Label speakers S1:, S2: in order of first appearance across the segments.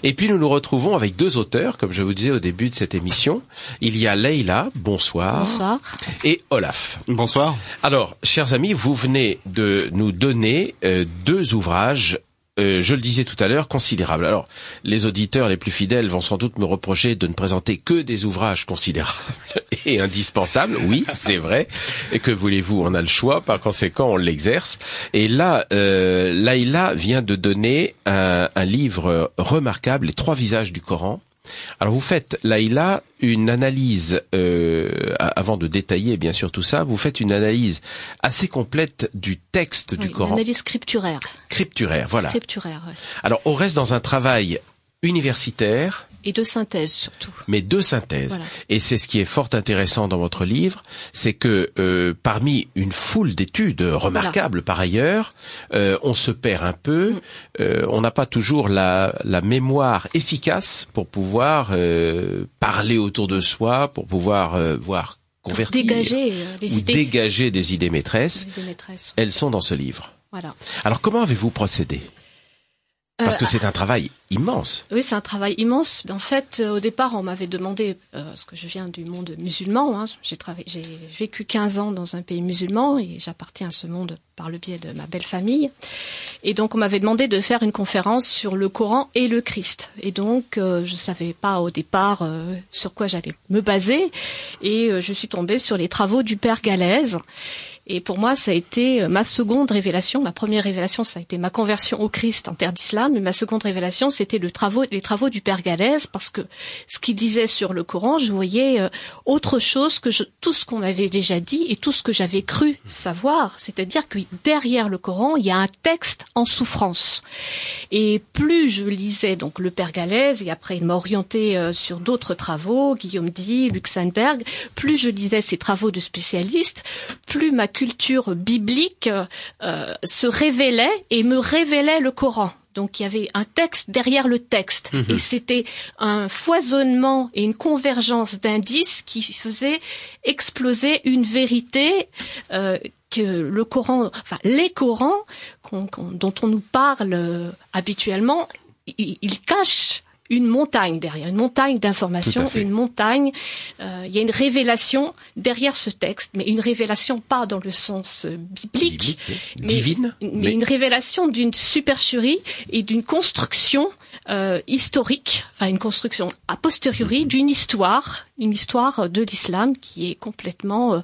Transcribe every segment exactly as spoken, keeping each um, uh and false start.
S1: Et puis nous nous retrouvons avec deux auteurs, comme je vous disais au début de cette émission. Il y a Leïla, bonsoir.
S2: Bonsoir.
S1: Et Olaf.
S3: Bonsoir.
S1: Alors, chers amis, vous venez de nous donner euh, deux ouvrages, euh, je le disais tout à l'heure, considérables. Alors, les auditeurs les plus fidèles vont sans doute me reprocher de ne présenter que des ouvrages considérables et indispensables. Oui, c'est vrai. Et que voulez-vous, on a le choix, par conséquent, on l'exerce. Et là, euh, Leïla vient de donner un, un livre remarquable, Les trois visages du Coran. Alors vous faites, Leïla, une analyse, euh, avant de détailler bien sûr tout ça, vous faites une analyse assez complète du texte
S2: oui,
S1: du Coran.
S2: Une analyse scripturaire.
S1: Scripturaire, voilà.
S2: Scripturaire, ouais.
S1: Alors on reste dans un travail universitaire.
S2: Et de synthèse surtout.
S1: Mais de synthèse. Voilà. Et c'est ce qui est fort intéressant dans votre livre, c'est que euh, parmi une foule d'études remarquables voilà. par ailleurs, euh, on se perd un peu, mm. euh, on n'a pas toujours la, la mémoire efficace pour pouvoir euh, parler autour de soi, pour pouvoir euh, voir convertir
S2: dégager, euh, les
S1: ou
S2: idées.
S1: dégager des idées maîtresses.
S2: Des idées maîtresses.
S1: Elles sont dans ce livre.
S2: Voilà.
S1: Alors comment avez-vous procédé ? Parce que c'est un travail immense.
S2: Oui, c'est un travail immense. En fait, au départ, on m'avait demandé, euh, parce que je viens du monde musulman, hein, j'ai travaillé, j'ai vécu quinze ans dans un pays musulman et j'appartiens à ce monde par le biais de ma belle famille. Et donc, on m'avait demandé de faire une conférence sur le Coran et le Christ. Et donc, euh, je savais pas au départ euh, sur quoi j'allais me baser. Et euh, je suis tombée sur les travaux du père Gallès. Et pour moi, ça a été ma seconde révélation. Ma première révélation, ça a été ma conversion au Christ en terre d'islam. Et ma seconde révélation, c'était le travaux, les travaux du père Gallès, parce que ce qu'il disait sur le Coran, je voyais euh, autre chose que je, tout ce qu'on m'avait déjà dit et tout ce que j'avais cru savoir. C'est-à-dire que derrière le Coran, il y a un texte en souffrance. Et plus je lisais donc le père Gallès, et après il m'a orienté euh, sur d'autres travaux, Guillaume Di, Luxembourg, plus je lisais ces travaux de spécialistes, plus ma culture biblique euh, se révélait et me révélait le Coran. Donc il y avait un texte derrière le texte. Mmh. Et c'était un foisonnement et une convergence d'indices qui faisait exploser une vérité euh, que le Coran, enfin les Corans qu'on, qu'on, dont on nous parle euh, habituellement, ils, ils cachent une montagne derrière, une montagne d'informations, une montagne. Euh, il y a une révélation derrière ce texte, mais une révélation pas dans le sens biblique, biblique mais,
S1: divine,
S2: mais,
S1: mais
S2: une révélation d'une supercherie et d'une construction euh, historique, enfin une construction a posteriori d'une histoire, une histoire de l'islam qui est complètement euh,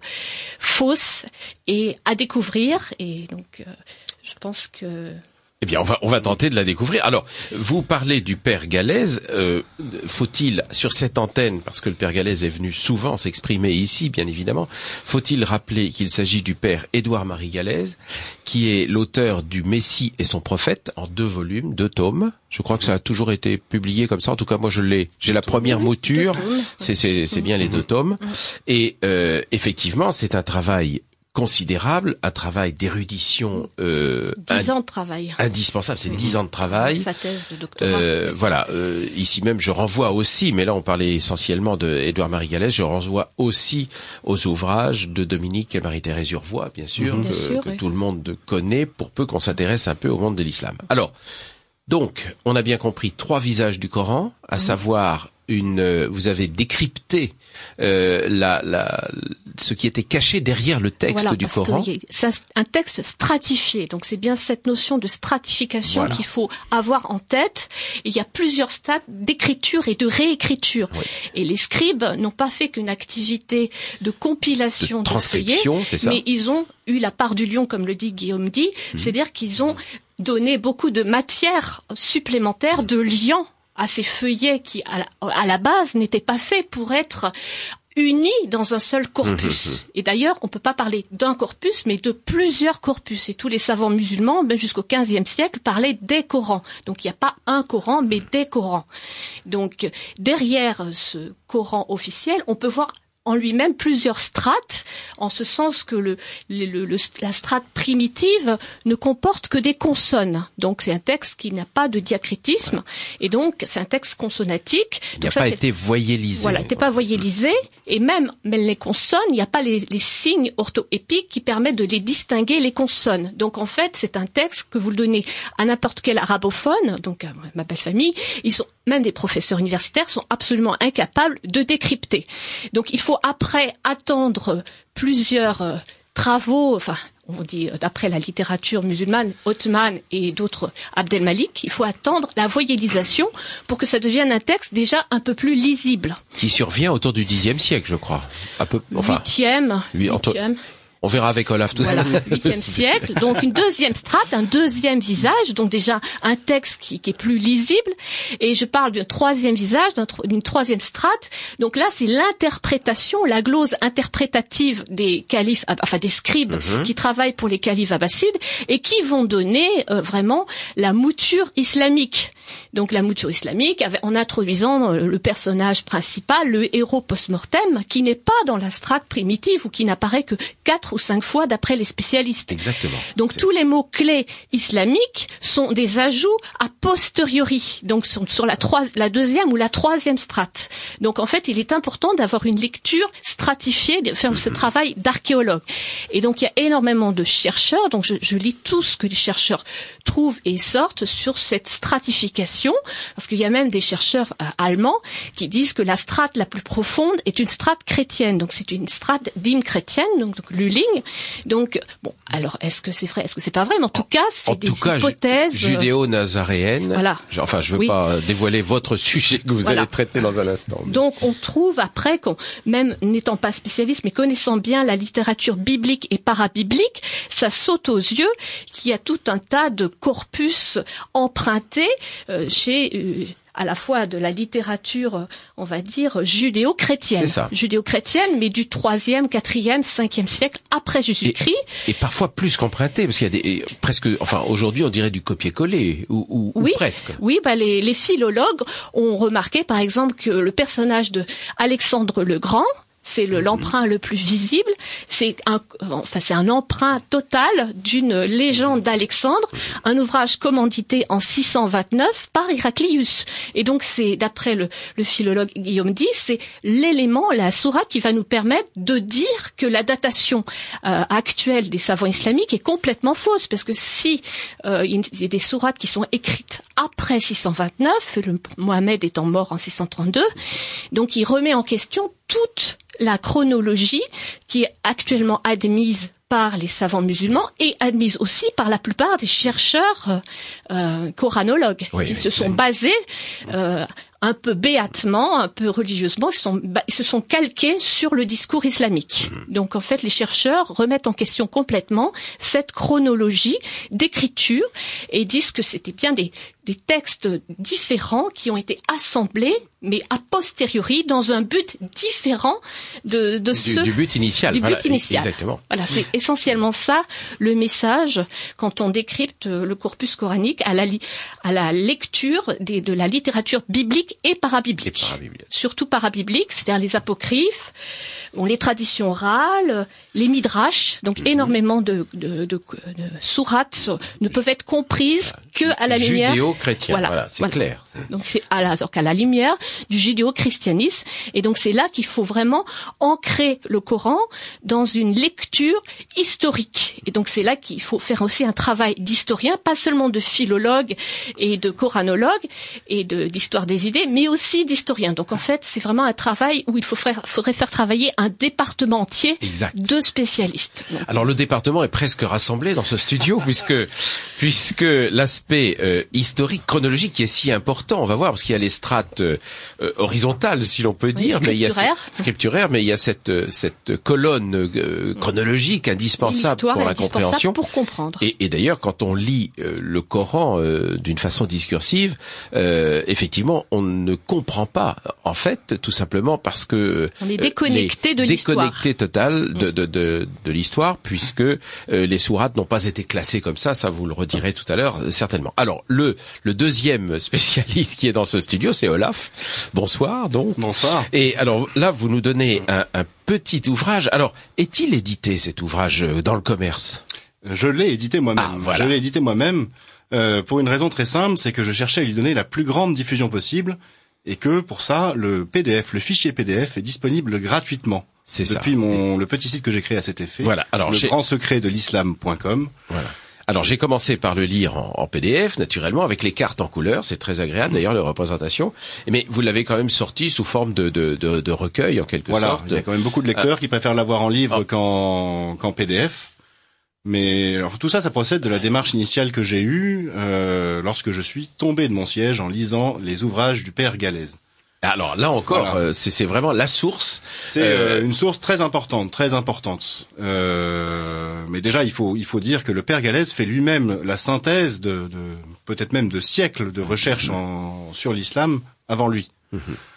S2: fausse et à découvrir. Et donc, euh, je pense que
S1: Eh bien, on va on va tenter de la découvrir. Alors, vous parlez du père Gallès. Euh, faut-il, sur cette antenne, parce que le père Gallès est venu souvent s'exprimer ici, bien évidemment, faut-il rappeler qu'il s'agit du père Édouard-Marie Gallès, qui est l'auteur du Messie et son prophète, en deux volumes, deux tomes. Je crois que ça a toujours été publié comme ça. En tout cas, moi, je l'ai. J'ai la première mouture. C'est c'est c'est bien les deux tomes. Et euh, effectivement, c'est un travail considérable, un travail d'érudition euh,
S2: dix ans de travail
S1: indispensable, c'est dix ans de travail.
S2: Sa thèse de doctorat.
S1: Euh, voilà, euh, ici même je renvoie aussi, mais là on parlait essentiellement de Édouard-Marie Gallès, je renvoie aussi aux ouvrages de Dominique et Marie-Thérèse Urvois, bien sûr,
S2: mmh.
S1: que,
S2: bien sûr,
S1: que
S2: oui.
S1: tout le monde connaît, pour peu qu'on s'intéresse un peu au monde de l'islam. Alors, donc, on a bien compris trois visages du Coran, à mmh. savoir une, euh, vous avez décrypté euh, la, la, ce qui était caché derrière le texte
S2: voilà,
S1: du
S2: parce
S1: Coran.
S2: Que c'est un texte stratifié, donc c'est bien cette notion de stratification voilà. qu'il faut avoir en tête. Il y a plusieurs stades d'écriture et de réécriture. Oui. Et les scribes n'ont pas fait qu'une activité de compilation de,
S1: de transcription, c'est ça.
S2: Mais ils ont eu la part du lion, comme le dit Guillaume Di, mmh. c'est-à-dire qu'ils ont donné beaucoup de matière supplémentaire, de liens à ces feuillets qui, à la, à la base, n'étaient pas faits pour être unis dans un seul corpus. Mmh, mmh. Et d'ailleurs, on peut pas parler d'un corpus, mais de plusieurs corpus. Et tous les savants musulmans, ben jusqu'au quinzième siècle, parlaient des Corans. Donc il n'y a pas un Coran, mais des Corans. Donc derrière ce Coran officiel, on peut voir en lui-même plusieurs strates, en ce sens que le, le, le, la strate primitive ne comporte que des consonnes. Donc c'est un texte qui n'a pas de diacritisme, ouais. et donc c'est un texte consonnatique.
S1: Il n'a pas été voyellisé.
S2: Voilà, il n'est pas voyellisé, Et même, même les consonnes, il n'y a pas les, les signes orthoépiques qui permettent de les distinguer les consonnes. Donc en fait, c'est un texte que vous le donnez à n'importe quel arabophone, donc à ma belle famille, ils sont, même des professeurs universitaires sont absolument incapables de décrypter. Donc il faut après attendre plusieurs euh, travaux, enfin, on dit d'après la littérature musulmane, Othman et d'autres, Abdel Malik, il faut attendre la voyellisation pour que ça devienne un texte déjà un peu plus lisible.
S1: Qui survient autour du dixième siècle, je crois. Un peu, enfin.
S2: Huitième.
S1: Oui, huitième. On verra avec Olaf tout à l'heure.
S2: Voilà, huitième siècle. Donc une deuxième strate, un deuxième visage, donc déjà un texte qui, qui est plus lisible. Et je parle d'un troisième visage, d'un, d'une troisième strate. Donc là, c'est l'interprétation, la glose interprétative des califes, enfin des scribes mm-hmm. qui travaillent pour les califes abbassides et qui vont donner euh, vraiment la mouture islamique. Donc la mouture islamique, en introduisant le personnage principal, le héros post-mortem, qui n'est pas dans la strate primitive ou qui n'apparaît que quatre ou cinq fois d'après les spécialistes.
S1: Exactement.
S2: Donc
S1: C'est...
S2: tous les mots-clés islamiques sont des ajouts a posteriori, donc sont sur la, trois, la deuxième ou la troisième strate. Donc en fait, il est important d'avoir une lecture stratifiée, de faire mm-hmm. ce travail d'archéologue. Et donc il y a énormément de chercheurs, donc je, je lis tout ce que les chercheurs trouvent et sortent sur cette stratification, parce qu'il y a même des chercheurs euh, allemands qui disent que la strate la plus profonde est une strate chrétienne, donc c'est une strate d'hymne chrétienne, donc, donc Lulling. Donc bon, alors est-ce que c'est vrai, est-ce que c'est pas vrai, mais en tout cas c'est
S1: en
S2: des
S1: tout cas,
S2: hypothèses
S1: judéo-nazaréennes.
S2: Voilà.
S1: Enfin, je veux
S2: oui.
S1: pas dévoiler votre sujet que vous
S2: voilà.
S1: allez traiter dans un instant. Mais...
S2: Donc on trouve après, qu'on, même n'étant pas spécialiste, mais connaissant bien la littérature biblique et parabiblique, ça saute aux yeux qu'il y a tout un tas de corpus empruntés euh, chez euh, à la fois de la littérature, on va dire, judéo-chrétienne.
S1: C'est ça.
S2: Judéo-chrétienne, mais du troisième, quatrième, cinquième siècle après Jésus-Christ.
S1: Et, et parfois plus qu'emprunté, parce qu'il y a des, presque, enfin, aujourd'hui, on dirait du copier-coller, ou, ou,
S2: oui,
S1: ou presque.
S2: Oui, bah, les, les philologues ont remarqué, par exemple, que le personnage de Alexandre le Grand, c'est le, l'emprunt le plus visible. C'est un, enfin, c'est un emprunt total d'une légende d'Alexandre, un ouvrage commandité en six cent vingt-neuf par Héraclius. Et donc, c'est, d'après le, le philologue Guillaume Dix, c'est l'élément, la sourate qui va nous permettre de dire que la datation euh, actuelle des savants islamiques est complètement fausse. Parce que si euh, il y a des sourates qui sont écrites après six cent vingt-neuf, le Mohammed étant mort en six cent trente-deux, donc il remet en question toute la chronologie qui est actuellement admise par les savants musulmans et admise aussi par la plupart des chercheurs euh, coranologues oui, qui oui, se sont oui. basés euh, un peu béatement, un peu religieusement, ils, sont, ils se sont calqués sur le discours islamique. Mmh. Donc en fait, les chercheurs remettent en question complètement cette chronologie d'écriture et disent que c'était bien des, des textes différents qui ont été assemblés, mais a posteriori, dans un but différent de, de
S1: du,
S2: ce...
S1: Du but initial.
S2: Du but
S1: voilà,
S2: initial.
S1: Exactement.
S2: Voilà, c'est essentiellement ça, le message, quand on décrypte le corpus coranique à la, li, à la lecture des, de la littérature biblique et parabiblique.
S1: Et parabiblique.
S2: Surtout parabiblique, c'est-à-dire les apocryphes, bon, les traditions orales, les midrash, donc mm-hmm. énormément de, de, de, de sourates ne peuvent être comprises que à la lumière...
S1: Judéo-chrétien, voilà, voilà c'est voilà. clair.
S2: Donc c'est à la, donc à la lumière du judéo-christianisme, et donc c'est là qu'il faut vraiment ancrer le Coran dans une lecture historique. Et donc c'est là qu'il faut faire aussi un travail d'historien, pas seulement de philologue et de coranologue et de, d'histoire des idées, mais aussi d'historien. Donc en fait, c'est vraiment un travail où il faut faire, faudrait faire travailler un département entier exact. De spécialistes. Donc,
S1: alors le département est presque rassemblé dans ce studio puisque puisque l'aspect euh, historique, chronologique qui est si important, on va voir, parce qu'il y a les strates euh, horizontales, si l'on peut dire,
S2: oui,
S1: mais il y a
S2: cette,
S1: scripturaire, mais il y a cette cette colonne euh, chronologique indispensable pour la indispensable compréhension.
S2: Pour comprendre.
S1: Et, et d'ailleurs, quand on lit euh, le Coran euh, d'une façon discursive, euh, effectivement, on ne comprend pas, en fait, tout simplement parce que
S2: on est déconnecté euh, de l'histoire.
S1: Déconnecté total de de de, de l'histoire, puisque euh, les sourates n'ont pas été classées comme ça. Ça, vous le redirez tout à l'heure, certainement. Alors, le le deuxième spécialiste qui est dans ce studio, c'est Olaf. Bonsoir, donc.
S3: Bonsoir.
S1: Et alors là, vous nous donnez un, un petit ouvrage. Alors, est-il édité cet ouvrage dans le commerce ?
S3: Je l'ai édité moi-même.
S1: Ah, voilà.
S3: Je l'ai édité moi-même euh, pour une raison très simple, c'est que je cherchais à lui donner la plus grande diffusion possible. et que pour ça, le P D F, le fichier P D F est disponible gratuitement.
S1: C'est ça.
S3: Depuis mon, le petit site que j'ai créé à cet effet.
S1: Voilà. Alors,
S3: le
S1: j'ai...
S3: grand secret de l'islam point com.
S1: Voilà. Alors j'ai commencé par le lire en, en P D F, naturellement, avec les cartes en couleur, c'est très agréable d'ailleurs, la représentation. Mais vous l'avez quand même sorti sous forme de, de, de, de recueil, en quelque
S3: voilà.
S1: sorte.
S3: Il y a quand même beaucoup de lecteurs ah. qui préfèrent l'avoir en livre ah. qu'en, qu'en P D F. Mais alors, tout ça, ça procède de la démarche initiale que j'ai eue euh, lorsque je suis tombé de mon siège en lisant les ouvrages du père Galèze.
S1: Alors là encore, voilà. euh, c'est, c'est vraiment la source.
S3: C'est euh, une source très importante, très importante. Euh, mais déjà, il faut il faut dire que le père Galèze fait lui-même la synthèse de, de peut-être même de siècles de recherche en, sur l'islam avant lui, mm-hmm.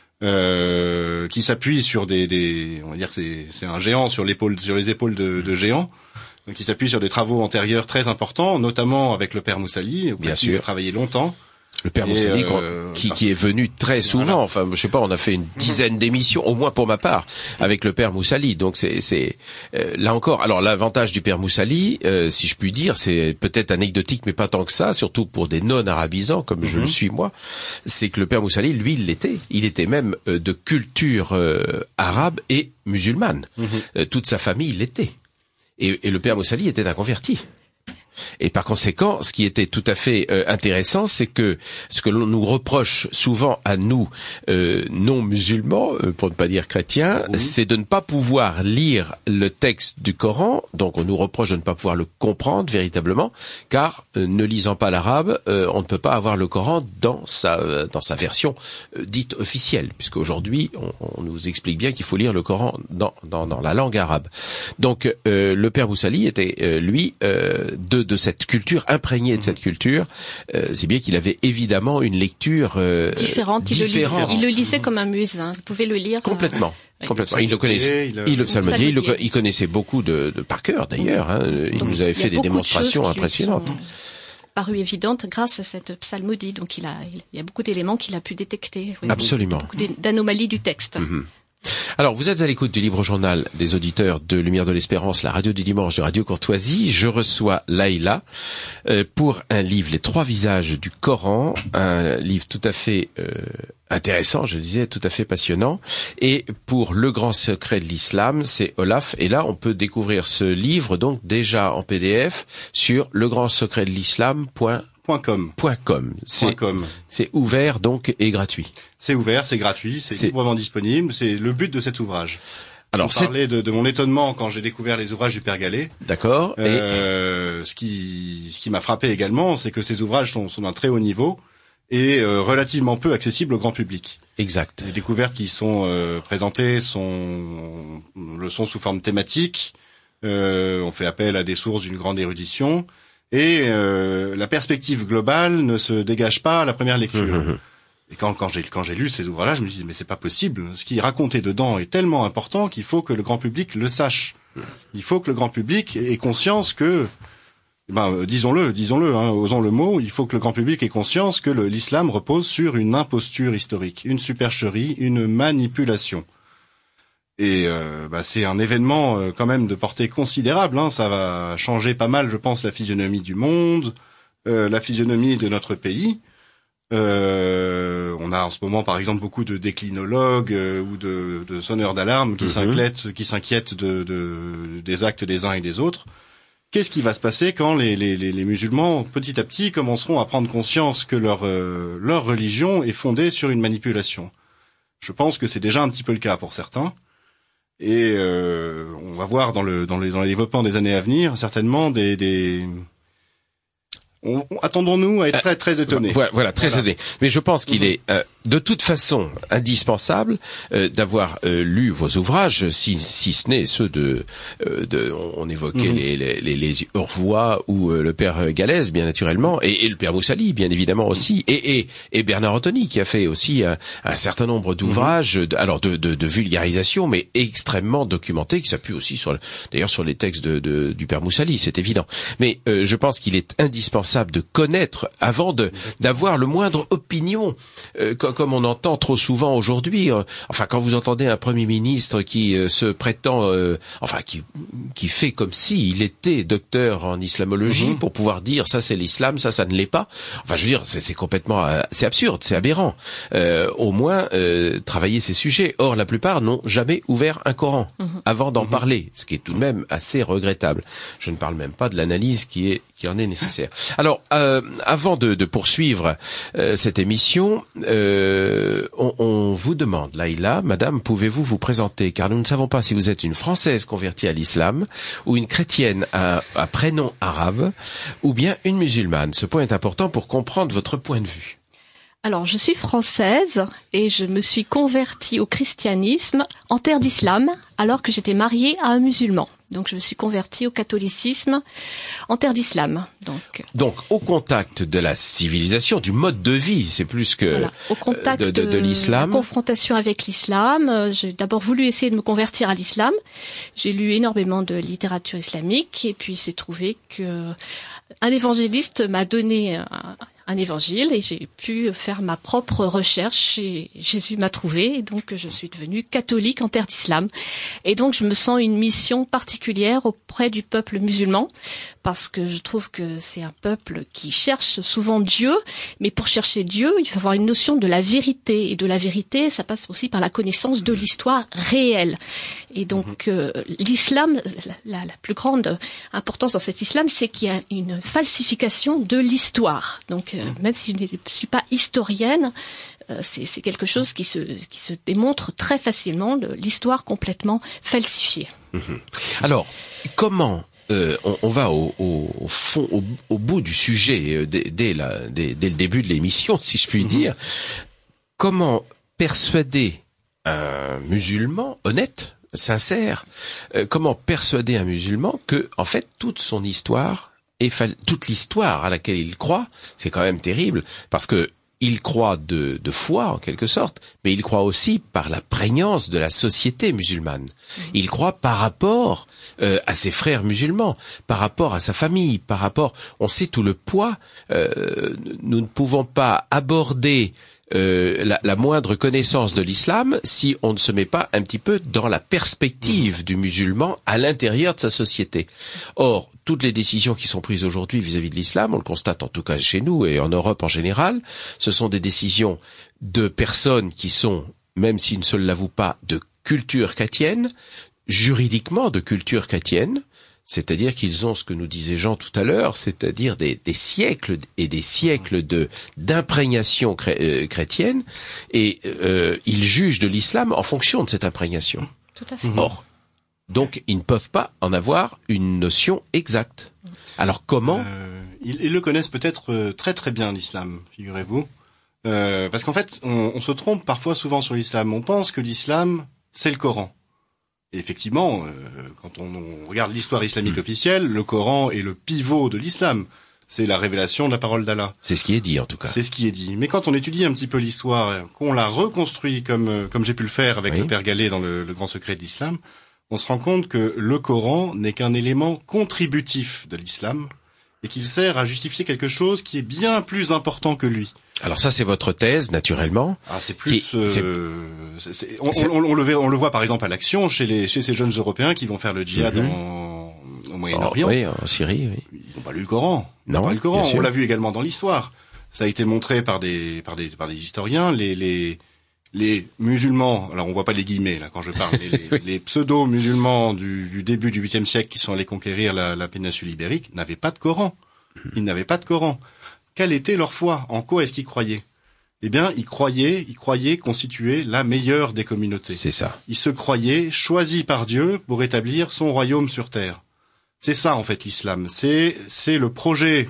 S3: euh, qui s'appuie sur des, des on va dire que c'est c'est un géant sur l'épaule sur les épaules de, de géants. Donc, il s'appuie sur des travaux antérieurs très importants, notamment avec le père Moussali, où
S1: Bien
S3: il
S1: sûr.
S3: a travaillé longtemps.
S1: Le père Moussali, euh, qui, qui est venu très souvent. Voilà. Enfin, je sais pas, on a fait une dizaine d'émissions, au moins pour ma part, avec le père Moussali. Donc c'est, c'est euh, là encore. Alors l'avantage du père Moussali, euh, si je puis dire, c'est peut-être anecdotique, mais pas tant que ça, surtout pour des non-arabisants comme mm-hmm. je le suis moi, c'est que le père Moussali, lui, il l'était. Il était même euh, de culture euh, arabe et musulmane. Mm-hmm. Euh, toute sa famille l'était. Et, et le père Moussali était un converti. Et par conséquent, ce qui était tout à fait euh, intéressant, c'est que ce que l'on nous reproche souvent à nous, euh, non-musulmans, euh, pour ne pas dire chrétiens, oui. c'est de ne pas pouvoir lire le texte du Coran. Donc on nous reproche de ne pas pouvoir le comprendre véritablement, car euh, ne lisant pas l'arabe, euh, on ne peut pas avoir le Coran dans sa euh, dans sa version euh, dite officielle, puisque aujourd'hui on, on nous explique bien qu'il faut lire le Coran dans dans, dans la langue arabe. Donc euh, le père Moussali était euh, lui euh, de de cette culture, imprégné de cette culture, euh, c'est bien qu'il avait évidemment une lecture euh,
S2: différente. Il,
S1: différente.
S2: Le lisait, il le lisait comme un muezzin. Vous pouvez le lire
S1: complètement.
S2: Euh,
S1: Complètement. Il le connaissait. Il, il le psalmodier. Il, il connaissait beaucoup de, de par cœur d'ailleurs. Hein. Il Donc, nous avait fait des démonstrations impressionnantes.
S2: Paru évidente grâce à cette psalmodie. Donc il a, il y a beaucoup d'éléments qu'il a pu détecter. Oui,
S1: absolument.
S2: Beaucoup d'anomalies du texte.
S1: Mm-hmm. Alors, vous êtes à l'écoute du Libre Journal des auditeurs de Lumière de l'Espérance, la radio du dimanche de Radio Courtoisie. Je reçois Laïla euh, pour un livre, Les Trois Visages du Coran, un livre tout à fait euh, intéressant, je le disais, tout à fait passionnant. Et pour Le Grand Secret de l'Islam, c'est Olaf. Et là, on peut découvrir ce livre, donc déjà en P D F, sur legrandsecret de l'islam point com.
S3: Point
S1: .com. C'est,
S3: .com.
S1: C'est ouvert donc et gratuit.
S3: C'est ouvert, c'est gratuit, c'est, c'est... librement disponible. C'est le but de cet ouvrage. Alors, je parlais de, de mon étonnement quand j'ai découvert les ouvrages du Père Gallet.
S1: D'accord.
S3: Euh, et... Ce qui, ce qui m'a frappé également, c'est que ces ouvrages sont, sont d'un très haut niveau et euh, relativement peu accessibles au grand public.
S1: Exact.
S3: Les découvertes qui sont euh, présentées sont le sont sous forme thématique. Euh, on fait appel à des sources d'une grande érudition. Et euh, la perspective globale ne se dégage pas à la première lecture. Mmh. Et quand, quand j'ai quand j'ai lu ces ouvrages-là, je me suis dit mais c'est pas possible. Ce qui est raconté dedans est tellement important qu'il faut que le grand public le sache. Il faut que le grand public ait conscience que, ben disons-le, disons-le, hein, osons le mot, il faut que le grand public ait conscience que le, l'islam repose sur une imposture historique, une supercherie, une manipulation. Et euh, bah, c'est un événement euh, quand même de portée considérable. Hein. Ça va changer pas mal, je pense, la physionomie du monde, euh, la physionomie de notre pays. Euh, on a en ce moment, par exemple, beaucoup de déclinologues euh, ou de, de sonneurs d'alarme qui mm-hmm. s'inquiètent, qui s'inquiètent de, de, des actes des uns et des autres. Qu'est-ce qui va se passer quand les, les, les musulmans, petit à petit, commenceront à prendre conscience que leur, euh, leur religion est fondée sur une manipulation ? Je pense que c'est déjà un petit peu le cas pour certains. Et euh, on va voir dans le dans les dans les développements des années à venir certainement des des on, on, attendons-nous à être très très étonnés.
S1: Voilà, voilà très voilà. étonnés. Mais je pense qu'il mmh. est euh, de toute façon indispensable euh, d'avoir euh, lu vos ouvrages, si si ce n'est ceux de euh, de on évoquait mmh. les les les, les Urvois ou euh, le père Galèze bien naturellement et, et le père Moussali bien évidemment aussi et et et Bernard Anthony qui a fait aussi un, un certain nombre d'ouvrages mmh. de, alors de, de de vulgarisation mais extrêmement documentés qui s'appuient aussi sur le, d'ailleurs sur les textes de, de du père Moussali, c'est évident. Mais euh, je pense qu'il est indispensable indispensable de connaître avant de d'avoir le moindre opinion, euh, comme, comme on entend trop souvent aujourd'hui. Euh, enfin, quand vous entendez un Premier ministre qui euh, se prétend, euh, enfin qui qui fait comme si il était docteur en islamologie mmh. pour pouvoir dire ça c'est l'islam, ça ça ne l'est pas. Enfin, je veux dire, c'est, c'est complètement, euh, c'est absurde, c'est aberrant. Euh, au moins euh, travailler ces sujets. Or, la plupart n'ont jamais ouvert un Coran mmh. avant d'en mmh. parler, ce qui est tout de même assez regrettable. Je ne parle même pas de l'analyse qui est qui en est nécessaire. Alors, euh, avant de, de poursuivre euh, cette émission, euh, on, on vous demande, Laïla, Madame, pouvez-vous vous présenter, car nous ne savons pas si vous êtes une Française convertie à l'islam ou une chrétienne à, à prénom arabe ou bien une musulmane. Ce point est important pour comprendre votre point de vue.
S2: Alors, je suis française et je me suis convertie au christianisme en terre d'islam alors que j'étais mariée à un musulman. Donc, je me suis convertie au catholicisme en terre d'islam. Donc,
S1: donc au contact de la civilisation, du mode de vie, c'est plus que
S2: voilà, au contact
S1: de, de, de l'islam.
S2: La confrontation avec l'islam. J'ai d'abord voulu essayer de me convertir à l'islam. J'ai lu énormément de littérature islamique et puis il s'est trouvé que un évangéliste m'a donné un, un évangile et j'ai pu faire ma propre recherche et Jésus m'a trouvé et donc je suis devenue catholique en terre d'islam. Et donc je me sens une mission particulière auprès du peuple musulman parce que je trouve que c'est un peuple qui cherche souvent Dieu, mais pour chercher Dieu, il faut avoir une notion de la vérité et de la vérité, ça passe aussi par la connaissance de l'histoire réelle. Et donc euh, l'islam, la, la plus grande importance dans cet islam, c'est qu'il y a une falsification de l'histoire. Donc euh, même si je ne suis pas historienne, euh, c'est, c'est quelque chose qui se, qui se démontre très facilement, de l'histoire complètement falsifiée.
S1: Mmh. Alors, comment euh, on, on va au, au, au fond, au, au bout du sujet euh, dès, dès, la, dès, dès le début de l'émission, si je puis mmh. dire. Comment persuader un musulman honnête, sincère, euh, comment persuader un musulman que, en fait, toute son histoire, et fa- toute l'histoire à laquelle il croit, c'est quand même terrible, parce que il croit de, de foi, en quelque sorte, mais il croit aussi par la prégnance de la société musulmane. Il croit par rapport euh, à ses frères musulmans, par rapport à sa famille, par rapport... On sait tout le poids. Euh, nous ne pouvons pas aborder euh, la, la moindre connaissance de l'islam si on ne se met pas un petit peu dans la perspective du musulman à l'intérieur de sa société. Or, toutes les décisions qui sont prises aujourd'hui vis-à-vis de l'islam, on le constate en tout cas chez nous et en Europe en général, ce sont des décisions de personnes qui sont, même s'ils ne se l'avouent pas, de culture chrétienne, juridiquement de culture chrétienne, c'est-à-dire qu'ils ont ce que nous disait Jean tout à l'heure, c'est-à-dire des, des siècles et des siècles de d'imprégnation cré, euh, chrétienne, et euh, ils jugent de l'islam en fonction de cette imprégnation.
S2: Tout à fait.
S1: Or, donc, ils ne peuvent pas en avoir une notion exacte. Alors, comment
S3: euh, ils, ils le connaissent peut-être euh, très très bien, l'islam, figurez-vous. Euh, parce qu'en fait, on, on se trompe parfois souvent sur l'islam. On pense que l'islam, c'est le Coran. Et effectivement, euh, quand on, on regarde l'histoire islamique mmh. officielle, le Coran est le pivot de l'islam. C'est la révélation de la parole d'Allah.
S1: C'est ce qui est dit, en tout cas.
S3: C'est ce qui est dit. Mais quand on étudie un petit peu l'histoire, qu'on la reconstruit comme comme j'ai pu le faire avec oui. le Père Gallet dans le, le Grand Secret de l'Islam, on se rend compte que le Coran n'est qu'un élément contributif de l'islam et qu'il sert à justifier quelque chose qui est bien plus important que lui.
S1: Alors ça, c'est votre thèse, naturellement.
S3: Ah, c'est plus. Qui, euh, c'est... C'est, c'est, on, on, on, le, on le voit par exemple à l'action chez les chez ces jeunes Européens qui vont faire le djihad mm-hmm. en, au Moyen-Orient.
S1: Oh, oui, en Syrie. Oui.
S3: Ils n'ont pas lu le Coran.
S1: Non,
S3: pas lu le Coran.
S1: Bien sûr.
S3: On l'a vu également dans l'histoire. Ça a été montré par des par des par des historiens. Les les les musulmans, alors on voit pas les guillemets là quand je parle, les, les, les pseudo-musulmans du, du début du huitième siècle qui sont allés conquérir la, la péninsule ibérique n'avaient pas de Coran. Ils n'avaient pas de Coran. Quelle était leur foi? En quoi est-ce qu'ils croyaient? Eh bien, ils croyaient, ils croyaient constituer la meilleure des communautés.
S1: C'est ça.
S3: Ils se croyaient choisis par Dieu pour établir son royaume sur terre. C'est ça en fait l'islam. C'est c'est le projet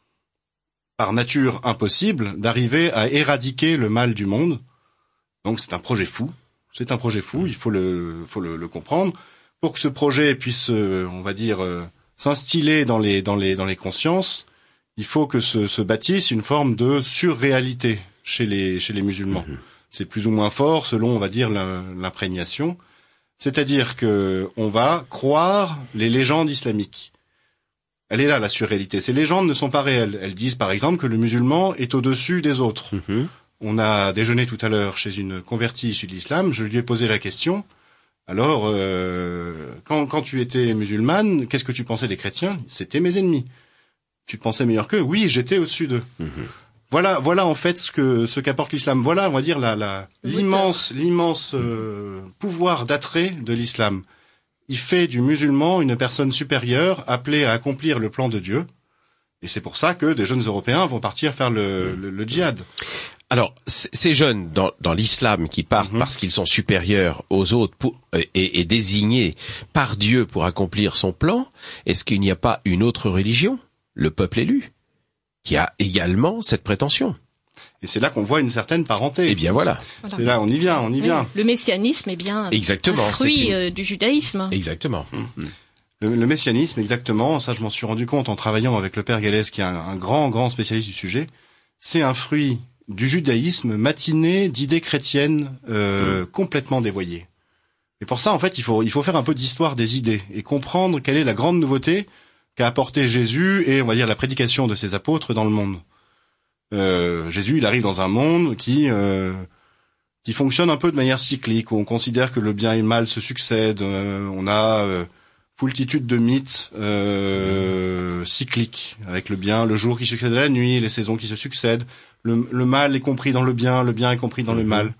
S3: par nature impossible d'arriver à éradiquer le mal du monde. Donc c'est un projet fou, c'est un projet fou, il faut le, faut le, le comprendre. Pour que ce projet puisse, euh, on va dire, euh, s'instiller dans les, dans les, dans les consciences, il faut que se, se bâtisse une forme de surréalité chez les, chez les musulmans. Mmh. C'est plus ou moins fort selon, on va dire, l'imprégnation. C'est-à-dire que on va croire les légendes islamiques. Elle est là, la surréalité. Ces légendes ne sont pas réelles. Elles disent, par exemple, que le musulman est au-dessus des autres. Mmh. On a déjeuné tout à l'heure chez une convertie issue de l'islam. Je lui ai posé la question. Alors, euh, quand, quand tu étais musulmane, qu'est-ce que tu pensais des chrétiens? C'était mes ennemis. Tu te pensais meilleur qu'eux? Oui, j'étais au-dessus d'eux. Mmh. Voilà, voilà en fait ce que ce qu'apporte l'islam. Voilà, on va dire la, la l'immense, l'immense euh, pouvoir d'attrait de l'islam. Il fait du musulman une personne supérieure, appelée à accomplir le plan de Dieu. Et c'est pour ça que des jeunes Européens vont partir faire le, le, le djihad.
S1: Alors, ces jeunes dans, dans l'islam qui partent mmh. parce qu'ils sont supérieurs aux autres pour, et, et désignés par Dieu pour accomplir son plan, est-ce qu'il n'y a pas une autre religion, le peuple élu, qui a également cette prétention?
S3: Et c'est là qu'on voit une certaine parenté.
S1: Eh bien voilà.
S3: voilà. C'est là, on y vient, on y vient.
S2: Le messianisme est bien
S1: exactement,
S2: un fruit
S1: une...
S2: euh, du judaïsme.
S1: Exactement.
S3: Mmh. Le, le messianisme, exactement, ça je m'en suis rendu compte en travaillant avec le père Gallès, qui est un, un grand, grand spécialiste du sujet. C'est un fruit du judaïsme matiné d'idées chrétiennes euh, mmh. complètement dévoyées. Et pour ça, en fait, il faut, il faut faire un peu d'histoire des idées et comprendre quelle est la grande nouveauté qu'a apporté Jésus et, on va dire, la prédication de ses apôtres dans le monde. Euh, Jésus, il arrive dans un monde qui euh, qui fonctionne un peu de manière cyclique, où on considère que le bien et le mal se succèdent. Euh, on a euh, foultitude de mythes euh, cycliques, avec le bien, le jour qui succède à la nuit, les saisons qui se succèdent. Le, le mal est compris dans le bien, le bien est compris dans le mal.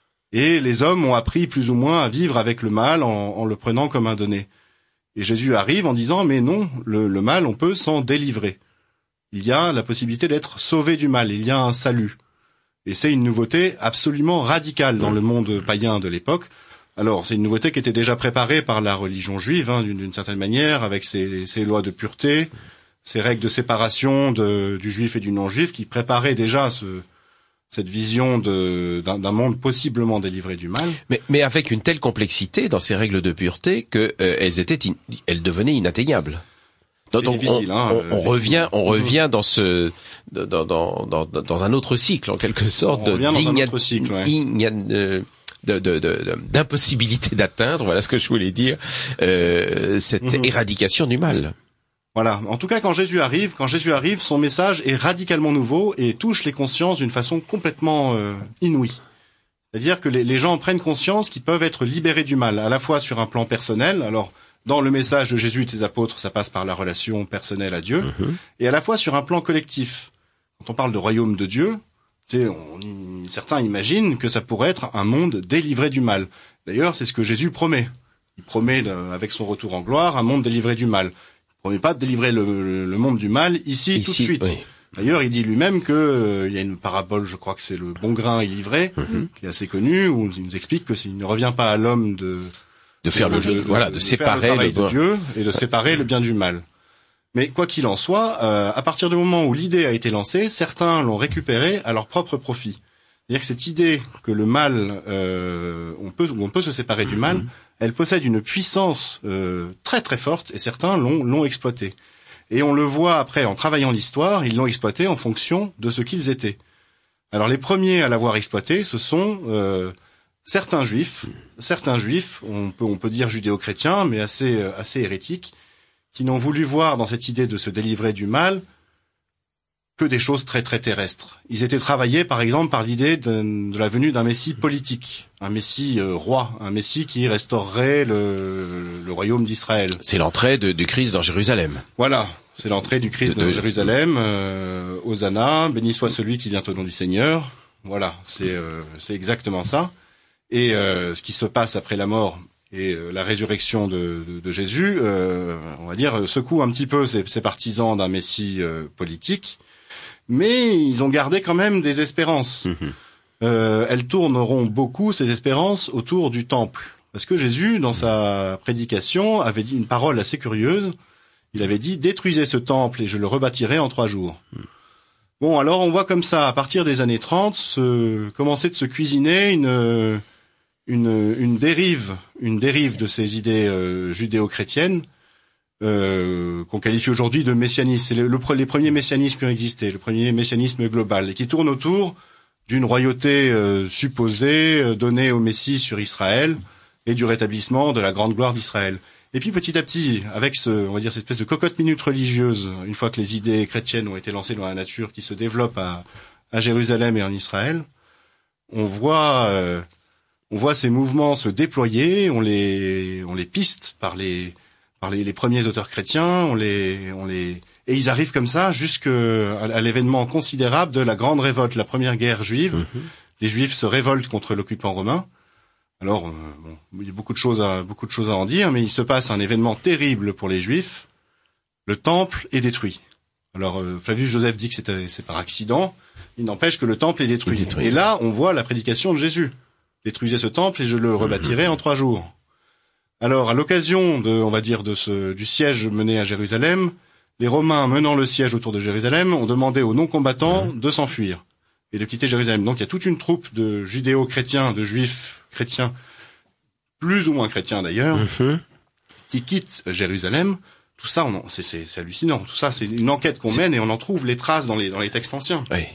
S3: Et les hommes ont appris plus ou moins à vivre avec le mal en, en le prenant comme un donné. Et Jésus arrive en disant, mais non, le, le mal, on peut s'en délivrer. Il y a la possibilité d'être sauvé du mal, il y a un salut. Et c'est une nouveauté absolument radicale dans le monde païen de l'époque. Alors, c'est une nouveauté qui était déjà préparée par la religion juive, hein, d'une, d'une certaine manière, avec ses, ses lois de pureté, ses règles de séparation de, du juif et du non-juif, qui préparaient déjà ce, cette vision de, d'un, d'un monde possiblement délivré du mal.
S1: Mais, mais avec une telle complexité dans ces règles de pureté que euh, elles étaient, in, elles devenaient inatteignables. Donc on, hein, on, on revient, on revient dans ce, dans, dans, dans, dans un autre cycle en quelque sorte,
S3: on revient dans un autre cycle, ouais.
S1: de, de, de, de, d'impossibilité d'atteindre, voilà ce que je voulais dire, euh, cette mm-hmm. éradication du mal.
S3: Voilà. En tout cas, quand Jésus arrive, quand Jésus arrive, son message est radicalement nouveau et touche les consciences d'une façon complètement euh, inouïe. C'est-à-dire que les, les gens prennent conscience qu'ils peuvent être libérés du mal, à la fois sur un plan personnel. Alors, dans le message de Jésus et de ses apôtres, ça passe par la relation personnelle à Dieu, mmh. et à la fois sur un plan collectif. Quand on parle de royaume de Dieu, c'est, on, certains imaginent que ça pourrait être un monde délivré du mal. D'ailleurs, c'est ce que Jésus promet. Il promet, avec son retour en gloire, un monde délivré du mal. Il promet pas de délivrer le, le, le monde du mal ici, ici tout de suite. Oui. D'ailleurs, il dit lui-même que euh, il y a une parabole, je crois que c'est le bon grain et livré, mmh. qui est assez connue, où il nous explique que il ne revient pas à l'homme de
S1: de faire le jeu, voilà, de, de séparer
S3: le,
S1: le
S3: de Dieu et de séparer le bien du mal. Mais quoi qu'il en soit, euh, à partir du moment où l'idée a été lancée, certains l'ont récupérée à leur propre profit. C'est-à-dire que cette idée que le mal, euh, on peut, on peut se séparer du mal, elle possède une puissance euh, très très forte, et certains l'ont, l'ont exploitée. Et on le voit après en travaillant l'histoire, ils l'ont exploitée en fonction de ce qu'ils étaient. Alors les premiers à l'avoir exploité, ce sont euh, Certains juifs, certains juifs, on peut, on peut dire judéo-chrétiens, mais assez, assez hérétiques, qui n'ont voulu voir dans cette idée de se délivrer du mal que des choses très très terrestres. Ils étaient travaillés, par exemple, par l'idée de, de la venue d'un messie politique, un messie euh, roi, un messie qui restaurerait le, le royaume d'Israël.
S1: C'est l'entrée de, du Christ dans Jérusalem.
S3: Voilà, c'est l'entrée du Christ de, dans de... Jérusalem. Euh, Hosanna, béni soit celui qui vient au nom du Seigneur. Voilà, c'est, euh, c'est exactement ça. Et euh, ce qui se passe après la mort et euh, la résurrection de, de, de Jésus, euh, on va dire, secoue un petit peu ces, ces partisans d'un messie euh, politique, mais ils ont gardé quand même des espérances. Mmh. Euh, elles tourneront beaucoup, ces espérances, autour du temple. Parce que Jésus, dans sa prédication, avait dit une parole assez curieuse. Il avait dit « Détruisez ce temple et je le rebâtirai en trois jours. Mmh. » Bon, alors on voit comme ça, à partir des années trente, se, commencer de se cuisiner une... Une, une dérive, une dérive de ces idées euh, judéo-chrétiennes euh, qu'on qualifie aujourd'hui de messianisme. C'est le, le, les premiers messianismes qui ont existé, le premier messianisme global, et qui tourne autour d'une royauté euh, supposée euh, donnée au Messie sur Israël et du rétablissement de la grande gloire d'Israël. Et puis petit à petit, avec ce, on va dire, cette espèce de cocotte minute religieuse, une fois que les idées chrétiennes ont été lancées dans la nature, qui se développent à, à Jérusalem et en Israël, on voit, euh, on voit ces mouvements se déployer, on les, on les piste par les, par les, les premiers auteurs chrétiens, on les, on les, et ils arrivent comme ça jusqu'à à l'événement considérable de la grande révolte, la première guerre juive. Mmh. Les Juifs se révoltent contre l'occupant romain. Alors, euh, bon, il y a beaucoup de choses à, beaucoup de choses à en dire, mais il se passe un événement terrible pour les Juifs. Le temple est détruit. Alors, euh, Flavius Joseph dit que c'était, c'est par accident. Il n'empêche que le temple est détruit. détruit. Et là, on voit la prédication de Jésus. Détruisez ce temple et je le rebâtirai mmh. en trois jours. Alors, à l'occasion de, on va dire, de ce, du siège mené à Jérusalem, les Romains menant le siège autour de Jérusalem ont demandé aux non-combattants mmh. de s'enfuir et de quitter Jérusalem. Donc, il y a toute une troupe de judéo-chrétiens, de juifs chrétiens, plus ou moins chrétiens d'ailleurs, mmh. qui quittent Jérusalem. Tout ça, on en, c'est, c'est, c'est hallucinant. Tout ça, c'est une enquête qu'on c'est... mène et on en trouve les traces dans les, dans les textes anciens.
S1: Oui.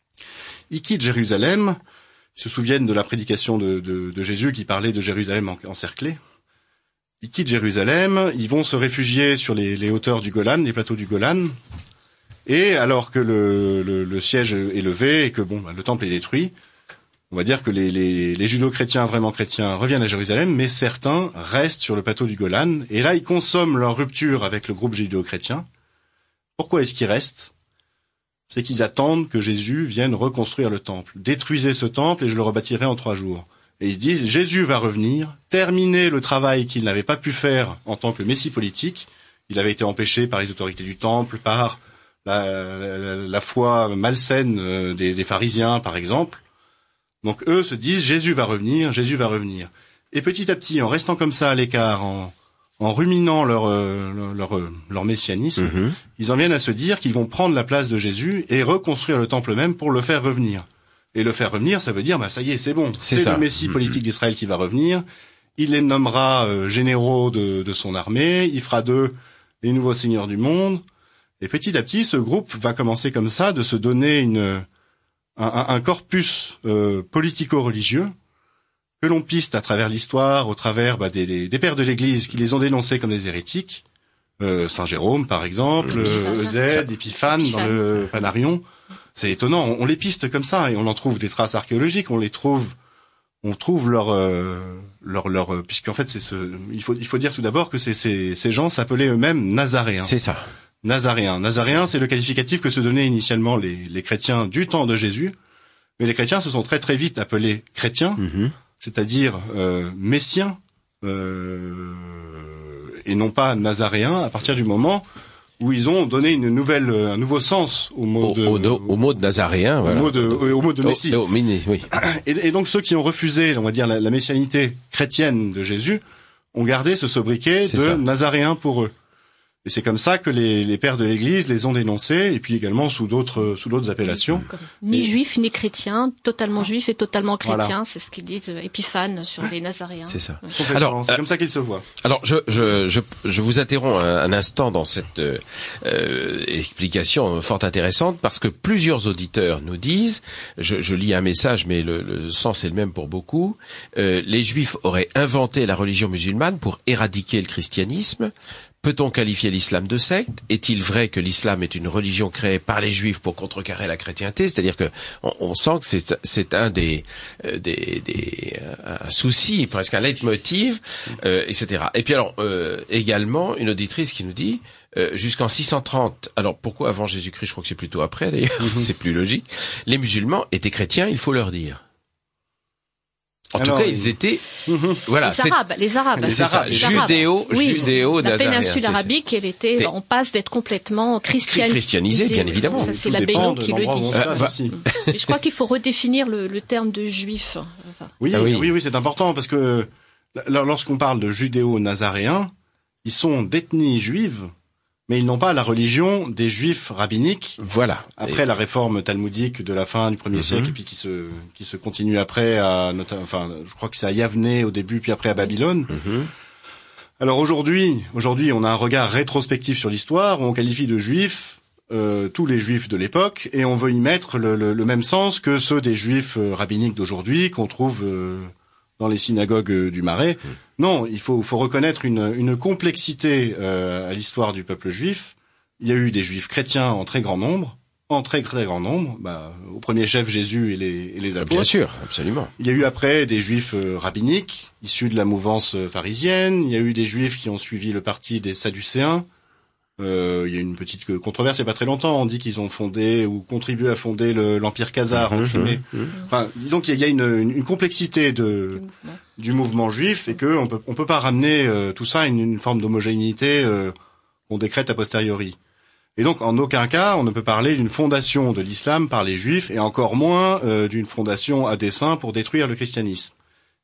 S3: Ils quittent Jérusalem. Ils se souviennent de la prédication de, de, de Jésus qui parlait de Jérusalem en, encerclée. Ils quittent Jérusalem. Ils vont se réfugier sur les, les hauteurs du Golan, les plateaux du Golan. Et alors que le, le, le siège est levé et que bon, bah, le temple est détruit, on va dire que les, les, les judo-chrétiens vraiment chrétiens reviennent à Jérusalem, mais certains restent sur le plateau du Golan. Et là, ils consomment leur rupture avec le groupe judéo-chrétien. Pourquoi est-ce qu'ils restent ? C'est qu'ils attendent que Jésus vienne reconstruire le temple. Détruisez ce temple et je le rebâtirai en trois jours. Et ils se disent, Jésus va revenir, terminer le travail qu'il n'avait pas pu faire en tant que messie politique. Il avait été empêché par les autorités du temple, par la, la, la foi malsaine des, des pharisiens, par exemple. Donc eux se disent, Jésus va revenir, Jésus va revenir. Et petit à petit, en restant comme ça à l'écart, en, en ruminant leur, leur, leur, leur messianisme, mmh. ils en viennent à se dire qu'ils vont prendre la place de Jésus et reconstruire le temple même pour le faire revenir. Et le faire revenir, ça veut dire, bah ça y est, c'est bon, c'est, c'est le Messie mmh. politique d'Israël qui va revenir. Il les nommera euh, généraux de, de son armée, il fera d'eux les nouveaux seigneurs du monde. Et petit à petit, ce groupe va commencer comme ça de se donner une un, un corpus euh, politico-religieux que l'on piste à travers l'histoire, au travers bah, des, des, des pères de l'Église qui les ont dénoncés comme des hérétiques. Euh, Saint Jérôme, par exemple, euh, Eusèbe, Épiphane, dans le Panarion. C'est étonnant, on, on les piste comme ça et on en trouve des traces archéologiques. On les trouve, on trouve leur, euh, leur, leur, puisqu'en fait, c'est ce. Il faut, il faut dire tout d'abord que c'est, ces, ces gens s'appelaient eux-mêmes Nazaréens.
S1: C'est ça.
S3: Nazaréens. Nazaréens, c'est le qualificatif que se donnaient initialement les, les chrétiens du temps de Jésus, mais les chrétiens se sont très très vite appelés chrétiens, mm-hmm. c'est-à-dire euh, messiens, euh, et non pas nazaréens, à partir du moment où ils ont donné une nouvelle, un nouveau sens au mot de,
S1: au, au, au mot de nazaréen,
S3: au
S1: voilà.
S3: mot de, au mot de Messie.
S1: Au, au mini, oui.
S3: Et, et donc ceux qui ont refusé, on va dire, la, la messianité chrétienne de Jésus, ont gardé ce sobriquet c'est de ça. Nazaréens pour eux. Et c'est comme ça que les, les pères de l'Église les ont dénoncés, et puis également sous d'autres, sous d'autres appellations.
S2: Ni juifs ni chrétiens, totalement juifs et totalement chrétiens, voilà. C'est ce qu'ils disent Épiphane sur les Nazaréens.
S1: C'est ça.
S3: Ouais. Alors, c'est euh, comme ça qu'ils se voient.
S1: Alors, je, je, je, je vous interromps un, un instant dans cette euh, explication fort intéressante, parce que plusieurs auditeurs nous disent, je, je lis un message, mais le, le sens est le même pour beaucoup, euh, les Juifs auraient inventé la religion musulmane pour éradiquer le christianisme. Peut-on qualifier l'islam de secte ? Est-il vrai que l'islam est une religion créée par les Juifs pour contrecarrer la chrétienté ? C'est-à-dire que on, on sent que c'est, c'est un des, euh, des, des un souci, presque un leitmotiv, euh, et cetera. Et puis alors euh, également une auditrice qui nous dit euh, jusqu'en six cent trente. Alors pourquoi avant Jésus-Christ ? Je crois que c'est plutôt après d'ailleurs. Mm-hmm. C'est plus logique. Les musulmans étaient chrétiens, il faut leur dire. En Alors, tout cas, ils étaient, mmh. voilà,
S2: les Arabes, les Arabes,
S1: c'est ça, judéo,
S2: oui,
S1: judéo,
S2: la péninsule arabique, elle était, on passe d'être complètement christianisée,
S1: christianisée, bien évidemment.
S2: Ça, c'est la Bénon qui le dit.
S3: Euh, bah.
S2: Et je crois qu'il faut redéfinir le, le terme de juif.
S3: Enfin. Oui, ah oui, oui, oui, c'est important parce que lorsqu'on parle de judéo-nazaréens, ils sont d'ethnie juive, mais ils n'ont pas la religion des juifs rabbiniques.
S1: Voilà.
S3: Après et... la réforme talmudique de la fin du premier mm-hmm. siècle, et puis qui se qui se continue après à enfin je crois que c'est à Yavne au début, puis après à Babylone. Mm-hmm. Alors aujourd'hui, aujourd'hui, on a un regard rétrospectif sur l'histoire où on qualifie de juifs euh, tous les juifs de l'époque et on veut y mettre le, le, le même sens que ceux des juifs euh, rabbiniques d'aujourd'hui qu'on trouve euh, dans les synagogues du Marais. Mmh. Non, il faut, faut reconnaître une, une complexité euh, à l'histoire du peuple juif. Il y a eu des juifs chrétiens en très grand nombre, en très très grand nombre, bah, au premier chef Jésus et les, et les apôtres.
S1: Bien sûr, absolument.
S3: Il y a eu après des juifs euh, rabbiniques, issus de la mouvance euh, pharisienne. Il y a eu des juifs qui ont suivi le parti des Sadducéens. Euh, il y a une petite controverse, il n'y a pas très longtemps. On dit qu'ils ont fondé ou contribué à fonder le, l'Empire khazar mmh, en Crimée. Mmh, mmh. Enfin, donc il y a une, une, une complexité de, du, mouvement. du mouvement juif et que on peut, on peut pas ramener euh, tout ça à une, une forme d'homogénéité euh, qu'on décrète a posteriori. Et donc, en aucun cas, on ne peut parler d'une fondation de l'islam par les juifs et encore moins euh, d'une fondation à dessein pour détruire le christianisme.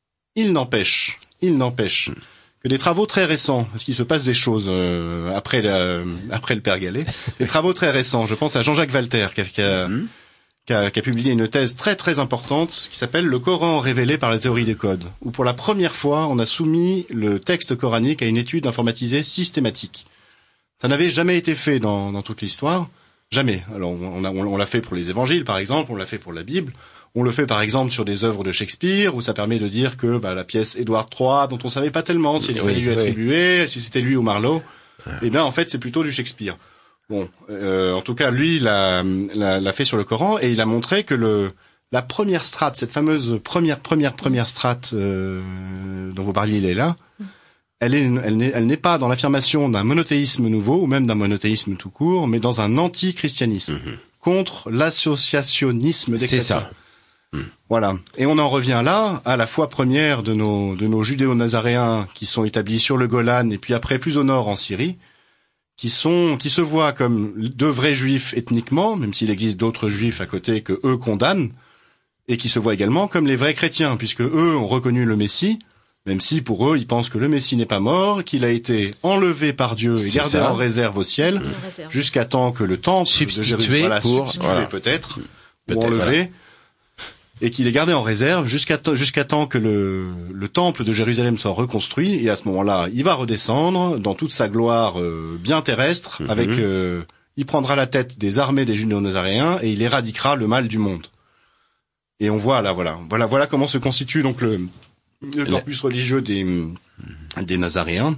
S3: Il n'empêche, il n'empêche. Mmh. que des travaux très récents, parce qu'il se passe des choses euh, après la, après le Père Gallet, des travaux très récents. Je pense à Jean-Jacques Walter qui a, qui, a, mm-hmm. qui, a, qui a publié une thèse très très importante qui s'appelle Le Coran révélé par la théorie des codes, où pour la première fois on a soumis le texte coranique à une étude informatisée systématique. Ça n'avait jamais été fait dans, dans toute l'histoire, jamais. Alors on, a, on l'a fait pour les évangiles par exemple, on l'a fait pour la Bible. On le fait par exemple sur des œuvres de Shakespeare où ça permet de dire que bah, la pièce Édouard trois dont on savait pas tellement s'il fallait oui, lui attribuer, oui. si c'était lui ou Marlowe, eh bien en fait c'est plutôt du Shakespeare. Bon, euh, en tout cas lui l'a, l'a, l'a fait sur le Coran et il a montré que le la première strate, cette fameuse première première première strate euh, dont vous parliez, Leila, elle est elle n'est elle n'est pas dans l'affirmation d'un monothéisme nouveau ou même d'un monothéisme tout court, mais dans un anti-christianisme mm-hmm. contre l'associationnisme des chrétiens. C'est ça. Voilà. Et on en revient là à la foi première de nos de nos judéo-nazaréens qui sont établis sur le Golan et puis après plus au nord en Syrie, qui sont qui se voient comme de vrais juifs ethniquement, même s'il existe d'autres juifs à côté que eux condamnent, et qui se voient également comme les vrais chrétiens, puisque eux ont reconnu le Messie, même si pour eux ils pensent que le Messie n'est pas mort, qu'il a été enlevé par Dieu et C'est gardé ça. en réserve au ciel, mmh. jusqu'à temps que le temple
S1: substitué
S3: de Jérusalem, voilà,
S1: pour
S3: substitué
S1: voilà.
S3: peut-être,
S1: peut-être
S3: ou enlevé.
S1: Voilà.
S3: Et qu'il est gardé en réserve jusqu'à t- jusqu'à temps que le, le temple de Jérusalem soit reconstruit. Et à ce moment-là, il va redescendre dans toute sa gloire euh, bien terrestre. Mm-hmm. Avec, euh, il prendra la tête des armées des Judéo-Nazaréens et il éradiquera le mal du monde. Et on voit là, voilà, voilà, voilà comment se constitue donc le, le corpus religieux des des Nazaréens.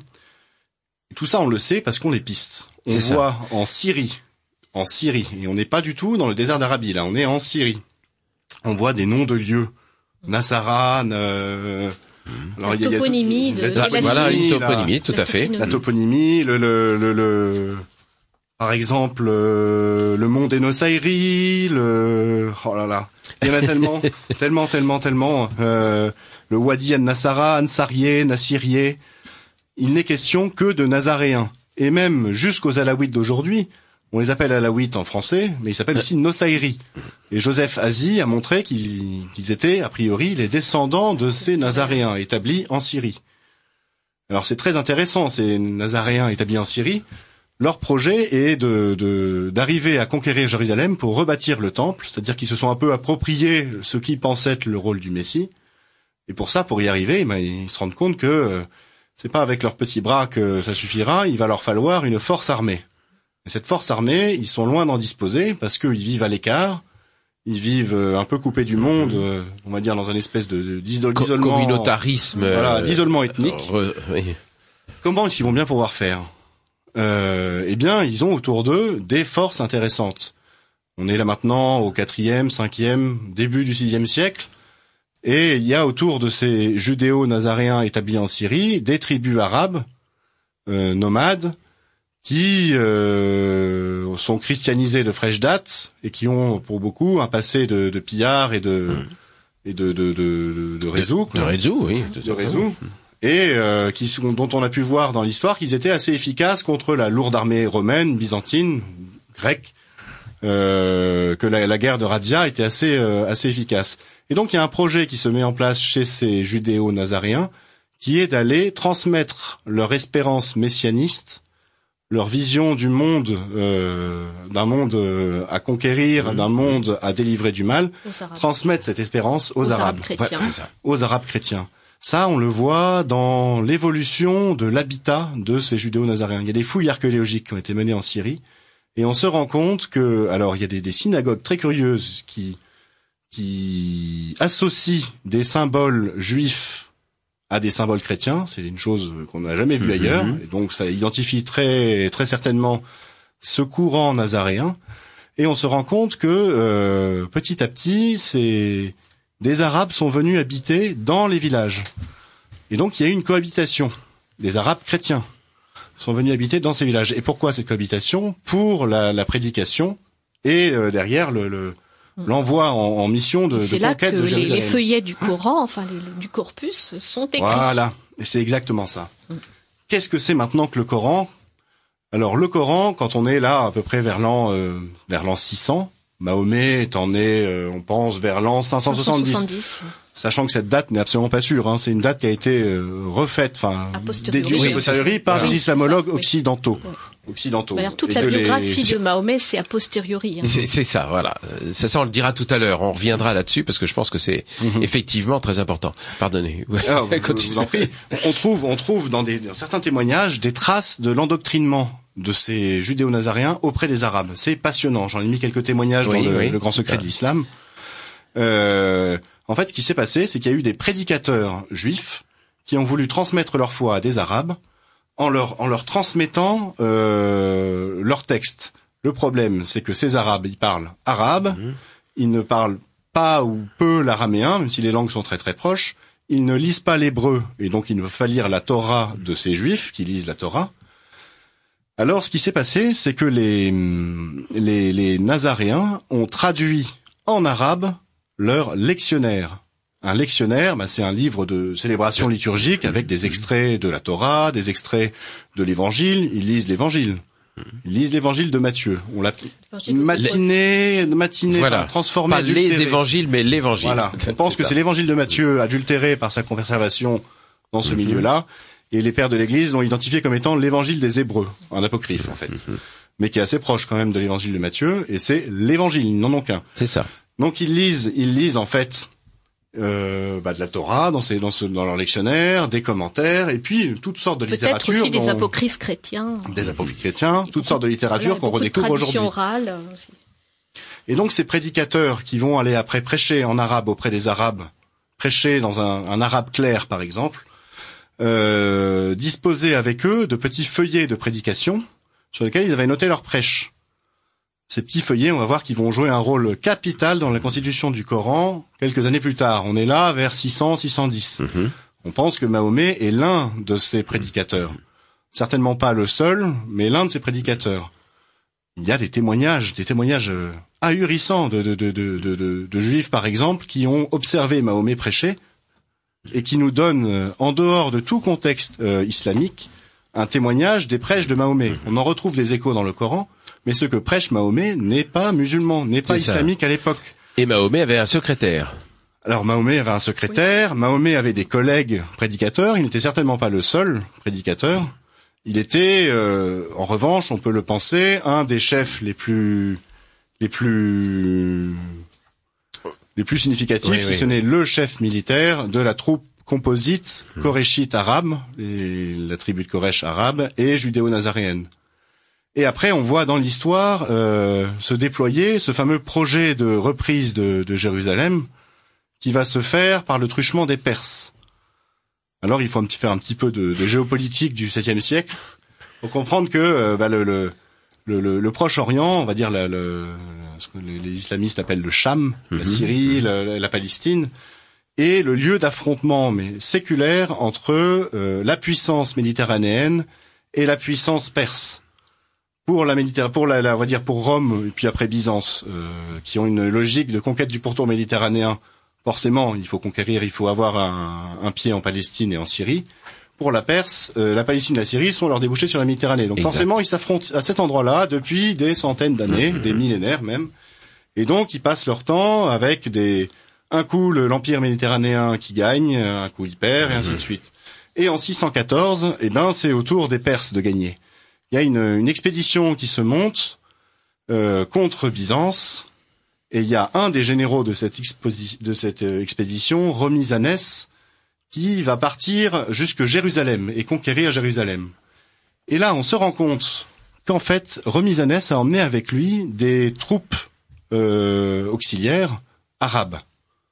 S3: Et tout ça, on le sait parce qu'on les piste. On C'est voit ça. en Syrie, en Syrie, et on n'est pas du tout dans le désert d'Arabie. Là, on est en Syrie. On voit des noms de lieux, Nassaran. Euh,
S2: alors, la toponymie, y a, y a, de,
S1: la, de la voilà une toponymie, la, tout à fait.
S3: La toponymie, le, le, le, le par exemple, euh, le mont d'Enossaïri, le, oh là là, il y en a tellement, tellement, tellement, tellement. Euh, le Wadi an-Nassara, Ansarié, Nassirié. Il n'est question que de Nazaréens, et même jusqu'aux Alaouites d'aujourd'hui. On les appelle Alaouites en français, mais ils s'appellent aussi Nossaïri. Et Joseph Hazi a montré qu'ils, qu'ils étaient, a priori, les descendants de ces Nazaréens établis en Syrie. Alors c'est très intéressant, ces Nazaréens établis en Syrie. Leur projet est de, de, d'arriver à conquérir Jérusalem pour rebâtir le temple, c'est-à-dire qu'ils se sont un peu appropriés ce qui pensait être le rôle du Messie. Et pour ça, pour y arriver, ben, ils se rendent compte que euh, c'est pas avec leurs petits bras que ça suffira, il va leur falloir une force armée. Et cette force armée, ils sont loin d'en disposer parce qu'ils vivent à l'écart, ils vivent un peu coupés du monde, on va dire dans un espèce de d'isolement,
S1: communautarisme,
S3: voilà, d'isolement ethnique.
S1: Euh, oui.
S3: Comment est-ce qu'ils vont bien pouvoir faire ? euh, Eh bien, ils ont autour d'eux des forces intéressantes. On est là maintenant au quatrième, cinquième, début du sixième siècle, et il y a autour de ces judéo-nazaréens établis en Syrie des tribus arabes euh, nomades, qui euh, sont christianisés de fraîche date et qui ont pour beaucoup un passé de, de pillards et de mmh. et de de de de réseaux,
S1: de, de réseaux, oui,
S3: de, de réseaux, et euh, qui sont dont on a pu voir dans l'histoire qu'ils étaient assez efficaces contre la lourde armée romaine, byzantine, grecque, euh, que la, la guerre de Razzia était assez euh, assez efficace. Et donc il y a un projet qui se met en place chez ces judéo-nazaréens qui est d'aller transmettre leur espérance messianiste, leur vision du monde, euh, d'un monde euh, à conquérir, mmh. d'un monde à délivrer du mal, transmettre cette espérance aux, aux Arabes,
S2: Arabes chrétiens.
S3: Ouais, c'est ça. aux Arabes chrétiens. Ça, on le voit dans l'évolution de l'habitat de ces judéo-nazaréens. Il y a des fouilles archéologiques qui ont été menées en Syrie, et on se rend compte que, alors, il y a des, des synagogues très curieuses qui qui associent des symboles juifs à des symboles chrétiens. C'est une chose qu'on n'a jamais vue
S1: Mmh.
S3: ailleurs. Et donc ça identifie très très certainement ce courant nazaréen. Et on se rend compte que euh, petit à petit, c'est des Arabes sont venus habiter dans les villages. Et donc il y a eu une cohabitation. Des Arabes chrétiens sont venus habiter dans ces villages. Et pourquoi cette cohabitation? Pour la, la prédication et euh, derrière le, le l'envoi en, en mission de,
S2: c'est
S3: de
S2: là
S3: conquête
S2: que
S3: de
S2: les,
S3: Jérusalem.
S2: les feuillets du Coran, enfin les, du corpus, sont écrits.
S3: Voilà, et c'est exactement ça. Mm. Qu'est-ce que c'est maintenant que le Coran? Alors le Coran, quand on est là à peu près vers l'an euh, vers l'an six cents, Mahomet étant né, euh, on pense vers l'an cinq cent soixante-dix.
S2: cinq cent soixante-dix.
S3: Sachant que cette date n'est absolument pas sûre, hein. C'est une date qui a été euh, refaite, enfin déduite
S2: oui,
S3: a posteriori par
S2: oui,
S3: les islamologues
S2: ça, oui.
S3: occidentaux.
S2: Oui.
S3: occidentaux.
S2: D'ailleurs, toute
S3: Et
S2: la
S3: que
S2: biographie
S3: les...
S2: de Mahomet, c'est a posteriori. Hein.
S1: C'est, c'est ça, voilà. Ça, ça, on le dira tout à l'heure. On reviendra là-dessus parce que je pense que c'est mm-hmm. effectivement très important. Pardonnez. Ouais.
S3: Alors, je vous en prie. On trouve, on trouve dans, des, dans certains témoignages des traces de l'endoctrinement de ces judéo-nazaréens auprès des Arabes. C'est passionnant. J'en ai mis quelques témoignages oui, dans le, oui. le grand secret de l'islam. Euh, en fait, ce qui s'est passé, c'est qu'il y a eu des prédicateurs juifs qui ont voulu transmettre leur foi à des Arabes en leur en leur transmettant euh, leur texte. Le problème, c'est que ces Arabes, ils parlent arabe, mmh. ils ne parlent pas ou peu l'araméen, même si les langues sont très très proches. Ils ne lisent pas l'hébreu, et donc il ne faut pas lire la Torah de ces Juifs qui lisent la Torah. Alors, ce qui s'est passé, c'est que les les, les Nazaréens ont traduit en arabe leur lectionnaire. Un lectionnaire, bah, c'est un livre de célébration liturgique avec des extraits de la Torah, des extraits de l'Évangile. Ils lisent l'Évangile. Ils lisent l'Évangile de Matthieu. On l'a matinée, matinée,
S1: voilà.
S3: enfin, transformé.
S1: Pas
S3: adultéré.
S1: Les Évangiles, mais l'Évangile.
S3: Voilà. On pense que ça. C'est l'Évangile de Matthieu adultéré par sa conservation dans ce mm-hmm. milieu-là. Et les pères de l'Église l'ont identifié comme étant l'Évangile des Hébreux, un apocryphe en fait, mm-hmm. mais qui est assez proche quand même de l'Évangile de Matthieu. Et c'est l'Évangile, ils n'en ont qu'un.
S1: C'est ça.
S3: Donc ils lisent, ils lisent en fait. Euh, bah, de la Torah dans, ces, dans, ce, dans leur lectionnaire, des commentaires, et puis toutes sortes de
S2: Peut-être
S3: littératures.
S2: Peut-être aussi des
S3: dont...
S2: apocryphes chrétiens.
S3: Des apocryphes chrétiens, toutes sortes de littératures
S2: voilà,
S3: qu'on redécouvre aujourd'hui.
S2: Orale aussi.
S3: Et donc ces prédicateurs qui vont aller après prêcher en arabe auprès des Arabes, prêcher dans un, un arabe clair par exemple, euh, disposaient avec eux de petits feuillets de prédication sur lesquels ils avaient noté leur prêche. Ces petits feuillets, on va voir qu'ils vont jouer un rôle capital dans la constitution du Coran quelques années plus tard. On est là vers six cents, six cent dix. Mm-hmm. On pense que Mahomet est l'un de ces prédicateurs. Certainement pas le seul, mais l'un de ces prédicateurs. Il y a des témoignages, des témoignages ahurissants de, de, de, de, de, de, de juifs, par exemple, qui ont observé Mahomet prêcher et qui nous donnent, en dehors de tout contexte euh, islamique, un témoignage des prêches de Mahomet. On en retrouve des échos dans le Coran. Mais ce que prêche Mahomet n'est pas musulman, n'est pas islamique à l'époque.
S1: Et Mahomet avait un secrétaire.
S3: Alors Mahomet avait un secrétaire, oui. Mahomet avait des collègues prédicateurs, il n'était certainement pas le seul prédicateur. Il était, euh, en revanche, on peut le penser, un des chefs les plus, les plus, les plus significatifs, oui, si oui. ce n'est le chef militaire de la troupe composite koréchite arabe, les, la tribu de Koresh arabe et judéo-nazaréenne. Et après, on voit dans l'histoire euh, se déployer ce fameux projet de reprise de, de Jérusalem qui va se faire par le truchement des Perses. Alors, il faut un petit, faire un petit peu de, de géopolitique du septième siècle pour comprendre que euh, bah, le, le, le, le Proche-Orient, on va dire la, le, ce que les islamistes appellent le Cham, mm-hmm. la Syrie, la, la Palestine, est le lieu d'affrontement mais séculaire entre euh, la puissance méditerranéenne et la puissance perse. Pour la Méditerranée, pour la, la, on va dire pour Rome et puis après Byzance, euh, qui ont une logique de conquête du pourtour méditerranéen. Forcément, il faut conquérir, il faut avoir un, un pied en Palestine et en Syrie. Pour la Perse, euh, la Palestine et la Syrie sont leurs débouchés sur la Méditerranée. Donc exact. Forcément, ils s'affrontent à cet endroit-là depuis des centaines d'années, mmh. des millénaires même. Et donc, ils passent leur temps avec des un coup l'empire méditerranéen qui gagne, un coup il perd et ainsi mmh. de suite. Et en six cent quatorze, eh ben c'est au tour des Perses de gagner. Il y a une, une expédition qui se monte euh, contre Byzance, et il y a un des généraux de cette, exposi- de cette euh, expédition, Rhamizanès, qui va partir jusque Jérusalem et conquérir Jérusalem. Et là, on se rend compte qu'en fait, Rhamizanès a emmené avec lui des troupes euh, auxiliaires arabes.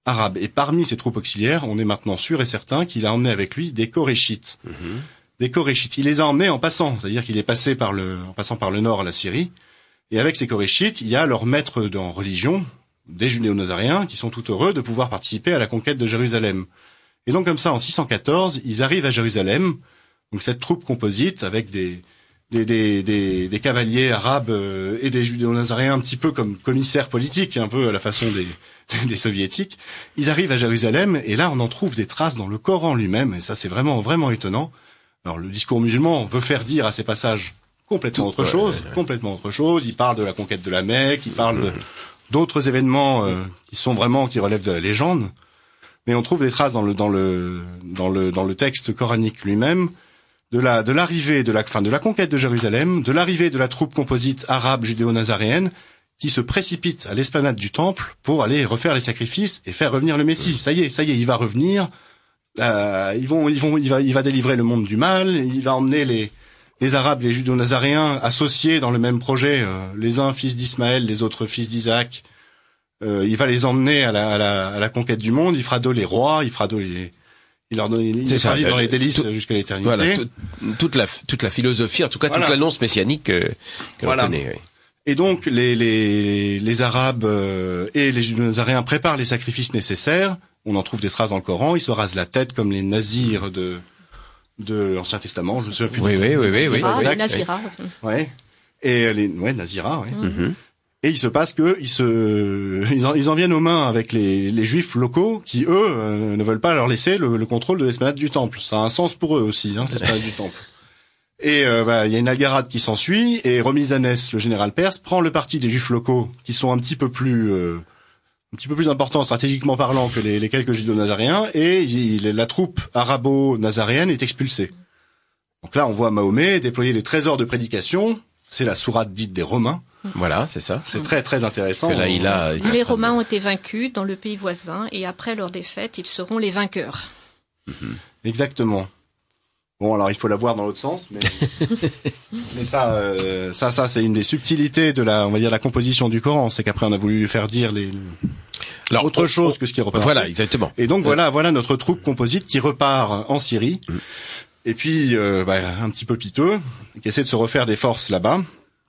S3: arabes. Et parmi ces troupes auxiliaires, on est maintenant sûr et certain qu'il a emmené avec lui des Koréchites. Mmh. Des Koréchites. Il les a emmenés en passant, c'est-à-dire qu'il est passé par le, en passant par le nord à la Syrie. Et avec ces Koréchites, il y a leurs maîtres en religion, des judéo-nazaréens, qui sont tout heureux de pouvoir participer à la conquête de Jérusalem. Et donc comme ça, en six cent quatorze, ils arrivent à Jérusalem, donc cette troupe composite avec des des des des, des cavaliers arabes et des judéo-nazaréens un petit peu comme commissaires politiques, un peu à la façon des des soviétiques. Ils arrivent à Jérusalem et là on en trouve des traces dans le Coran lui-même, et ça c'est vraiment vraiment étonnant. Alors le discours musulman veut faire dire à ces passages complètement Tout, autre ouais, chose, ouais, ouais. complètement autre chose. Il parle de la conquête de la Mecque, il parle de, d'autres événements euh, qui sont vraiment qui relèvent de la légende. Mais on trouve des traces dans le dans le dans le dans le texte coranique lui-même de la de l'arrivée de la fin de la conquête de Jérusalem, de l'arrivée de la troupe composite arabe judéo-nazaréenne qui se précipite à l'esplanade du temple pour aller refaire les sacrifices et faire revenir le Messie. Ça y est, ça y est, il va revenir. Euh, ils vont, ils vont, il va, il va délivrer le monde du mal. Il va emmener les les Arabes, les judéo-nazaréens associés dans le même projet, euh, les uns fils d'Ismaël, les autres fils d'Isaac. Euh, il va les emmener à la, à la à la conquête du monde. Il fera d'eux les rois. Il fera d'eux les Il leur donne, il les fera vivre dans les délices tout, jusqu'à l'éternité.
S1: Voilà, tout, toute la toute la philosophie, en tout cas voilà. toute l'annonce messianique euh, que
S3: voilà.
S1: l'on connaît. Oui.
S3: Et donc les les les Arabes euh, et les judéo-nazaréens préparent les sacrifices nécessaires. On en trouve des traces dans le Coran. Ils se rasent la tête comme les nazirs de de l'Ancien Testament. Je me souviens plus.
S1: Oui, oui, oui, oui, oui.
S2: Les Naziras.
S3: Ouais. Et les ouais Naziras. Ouais.
S1: Mm-hmm.
S3: Et il se passe que ils se ils en, ils en viennent aux mains avec les les juifs locaux qui eux euh, ne veulent pas leur laisser le, le contrôle de l'esplanade du temple. Ça a un sens pour eux aussi, hein, l'esplanade du temple. Et euh, bah il y a une algarade qui s'ensuit et Romizanès, le général perse, prend le parti des juifs locaux qui sont un petit peu plus euh, un petit peu plus importants stratégiquement parlant que les, les quelques judéo-nazaréens, et il, la troupe arabo-nazaréenne est expulsée. Donc là on voit Mahomet déployer des trésors de prédication. C'est la sourate dite des Romains.
S1: Voilà, c'est ça.
S3: C'est très très intéressant.
S1: Là, il a...
S2: Les Romains ont été vaincus dans le pays voisin et après leur défaite, ils seront les vainqueurs.
S3: Exactement. Bon, alors il faut la voir dans l'autre sens, mais mais ça, euh, ça, ça, c'est une des subtilités de la, on va dire, la composition du Coran, c'est qu'après on a voulu faire dire les alors, autre chose que ce qui représente.
S1: Voilà, exactement.
S3: Et donc voilà, voilà notre troupe composite qui repart en Syrie. Mm. Et puis euh, bah, un petit peu piteux, qui essaie de se refaire des forces là-bas.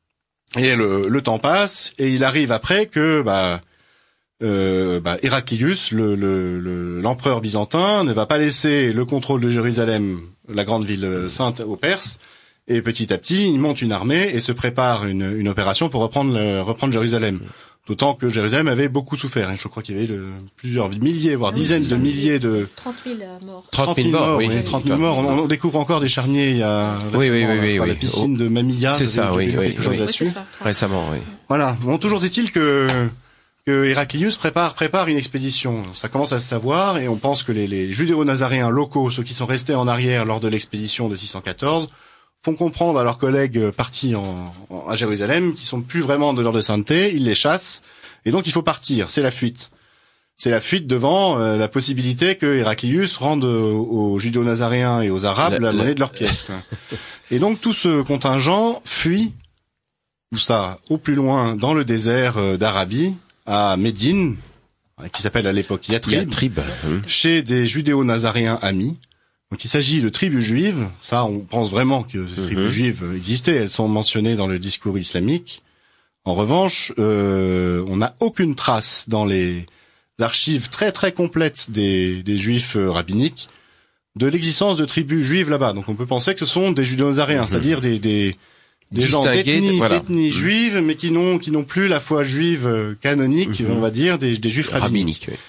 S3: Et le, le temps passe, et il arrive après que bah, euh, bah, Héraclius, le, le, le, l'empereur byzantin, ne va pas laisser le contrôle de Jérusalem, la grande ville sainte, aux Perses. Et petit à petit, il monte une armée et se prépare une, une opération pour reprendre, le, reprendre Jérusalem. D'autant que Jérusalem avait beaucoup souffert. Je crois qu'il y avait le, plusieurs milliers, voire dizaines de milliers de...
S2: trente mille morts.
S1: trente mille morts, oui.
S3: oui. trente mille morts. On, on découvre encore des charniers il y a...
S1: Oui, oui, oui, oui,
S3: la
S1: oui.
S3: piscine de Mamilla.
S1: C'est ça, oui, oui.
S3: Quelque chose
S1: oui.
S3: là-dessus.
S2: Oui, ça,
S1: récemment, oui.
S3: Voilà. Bon, toujours est-il que, que Héraclius prépare, prépare une expédition. Ça commence à se savoir, et on pense que les, les judéo-nazaréens locaux, ceux qui sont restés en arrière lors de l'expédition de six cent quatorze, font comprendre à leurs collègues partis en, en, à Jérusalem qu'ils sont plus vraiment de l'heure de sainteté, ils les chassent. Et donc il faut partir, c'est la fuite. C'est la fuite devant euh, la possibilité que Héraclius rende euh, aux judéo-nazaréens et aux Arabes la, la monnaie de leur pièce. Quoi. Et donc tout ce contingent fuit, où ça, au plus loin, dans le désert euh, d'Arabie, à Médine, qui s'appelle à l'époque Yatrib,
S1: Yatrib.
S3: Chez des judéo-nazaréens amis. Donc il s'agit de tribus juives, ça on pense vraiment que ces tribus mm-hmm. juives existaient, elles sont mentionnées dans le discours islamique. En revanche, euh, on n'a aucune trace dans les archives très très complètes des, des juifs euh, rabbiniques de l'existence de tribus juives là-bas. Donc on peut penser que ce sont des judéo-nazaréens, mmh. c'est-à-dire des des, des gens d'ethnie, voilà. d'ethnie mmh. juive, mais qui n'ont qui n'ont plus la foi juive euh, canonique, mmh. on va dire, des, des juifs rabbiniques. Rabbinique, oui.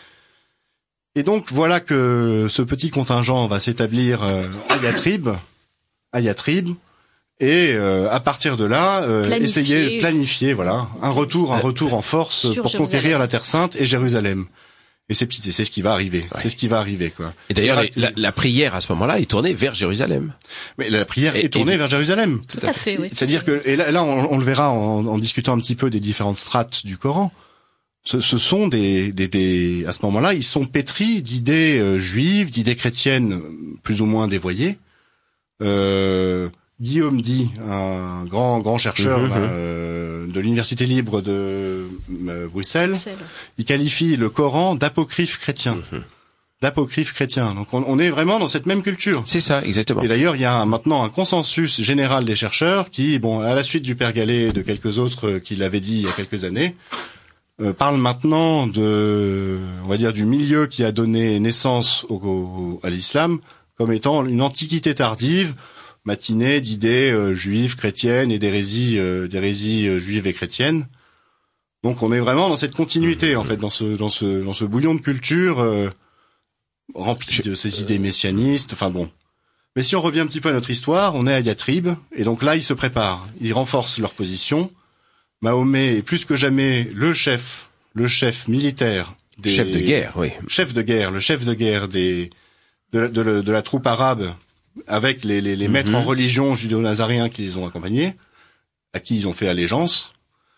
S3: Et donc voilà que ce petit contingent va s'établir euh, à Yatrib, à Yatrib. Et euh, à partir de là, euh, planifier. essayer planifier, voilà, un retour, un retour en force pour Jérusalem. Conquérir la Terre Sainte et Jérusalem. Et c'est c'est ce qui va arriver, ouais. c'est ce qui va arriver, quoi.
S1: Et d'ailleurs, et la, la prière à ce moment-là est tournée vers Jérusalem.
S3: Mais la prière et, est tournée et... vers Jérusalem.
S2: Tout à fait, oui.
S3: C'est-à-dire que, et là, là on, on le verra en, en discutant un petit peu des différentes strates du Coran. Ce, ce sont des, des, des, à ce moment-là, ils sont pétris d'idées euh, juives, d'idées chrétiennes plus ou moins dévoyées. Euh, Guillaume Di, un grand grand chercheur mmh, là, euh, de l'Université libre de euh, Bruxelles,
S2: Bruxelles.
S3: il qualifie le Coran d'apocryphe chrétien. Mmh. D'apocryphe chrétien. Donc on, on est vraiment dans cette même culture.
S1: C'est ça, exactement.
S3: Et d'ailleurs, il y a un, maintenant un consensus général des chercheurs qui, bon, à la suite du Père Gallet et de quelques autres qui l'avaient dit il y a quelques années, euh, parlent maintenant de, on va dire, du milieu qui a donné naissance au, au, à l'islam comme étant une antiquité tardive, matinée d'idées euh, juives, chrétiennes et d'hérésies, euh, d'hérésies euh, juives et chrétiennes. Donc on est vraiment dans cette continuité, en fait, dans ce, dans ce, dans ce bouillon de culture. Euh, rempli de ces idées messianistes, enfin bon. Mais si on revient un petit peu à notre histoire, on est à Yatrib, et donc là, ils se préparent, ils renforcent leur position. Mahomet est plus que jamais le chef, le chef militaire des...
S1: Chef de guerre, oui.
S3: Chef de guerre, le chef de guerre des, de, la, de, la, de la troupe arabe, avec les, les, les mm-hmm. maîtres en religion judéo-nazaréens qui les ont accompagnés, à qui ils ont fait allégeance.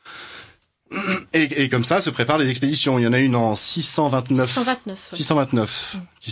S3: Et, et comme ça se préparent les expéditions. Il y en a une en six cent vingt-neuf.
S2: six cent vingt-neuf.
S3: six cent vingt-neuf. Mmh. Qui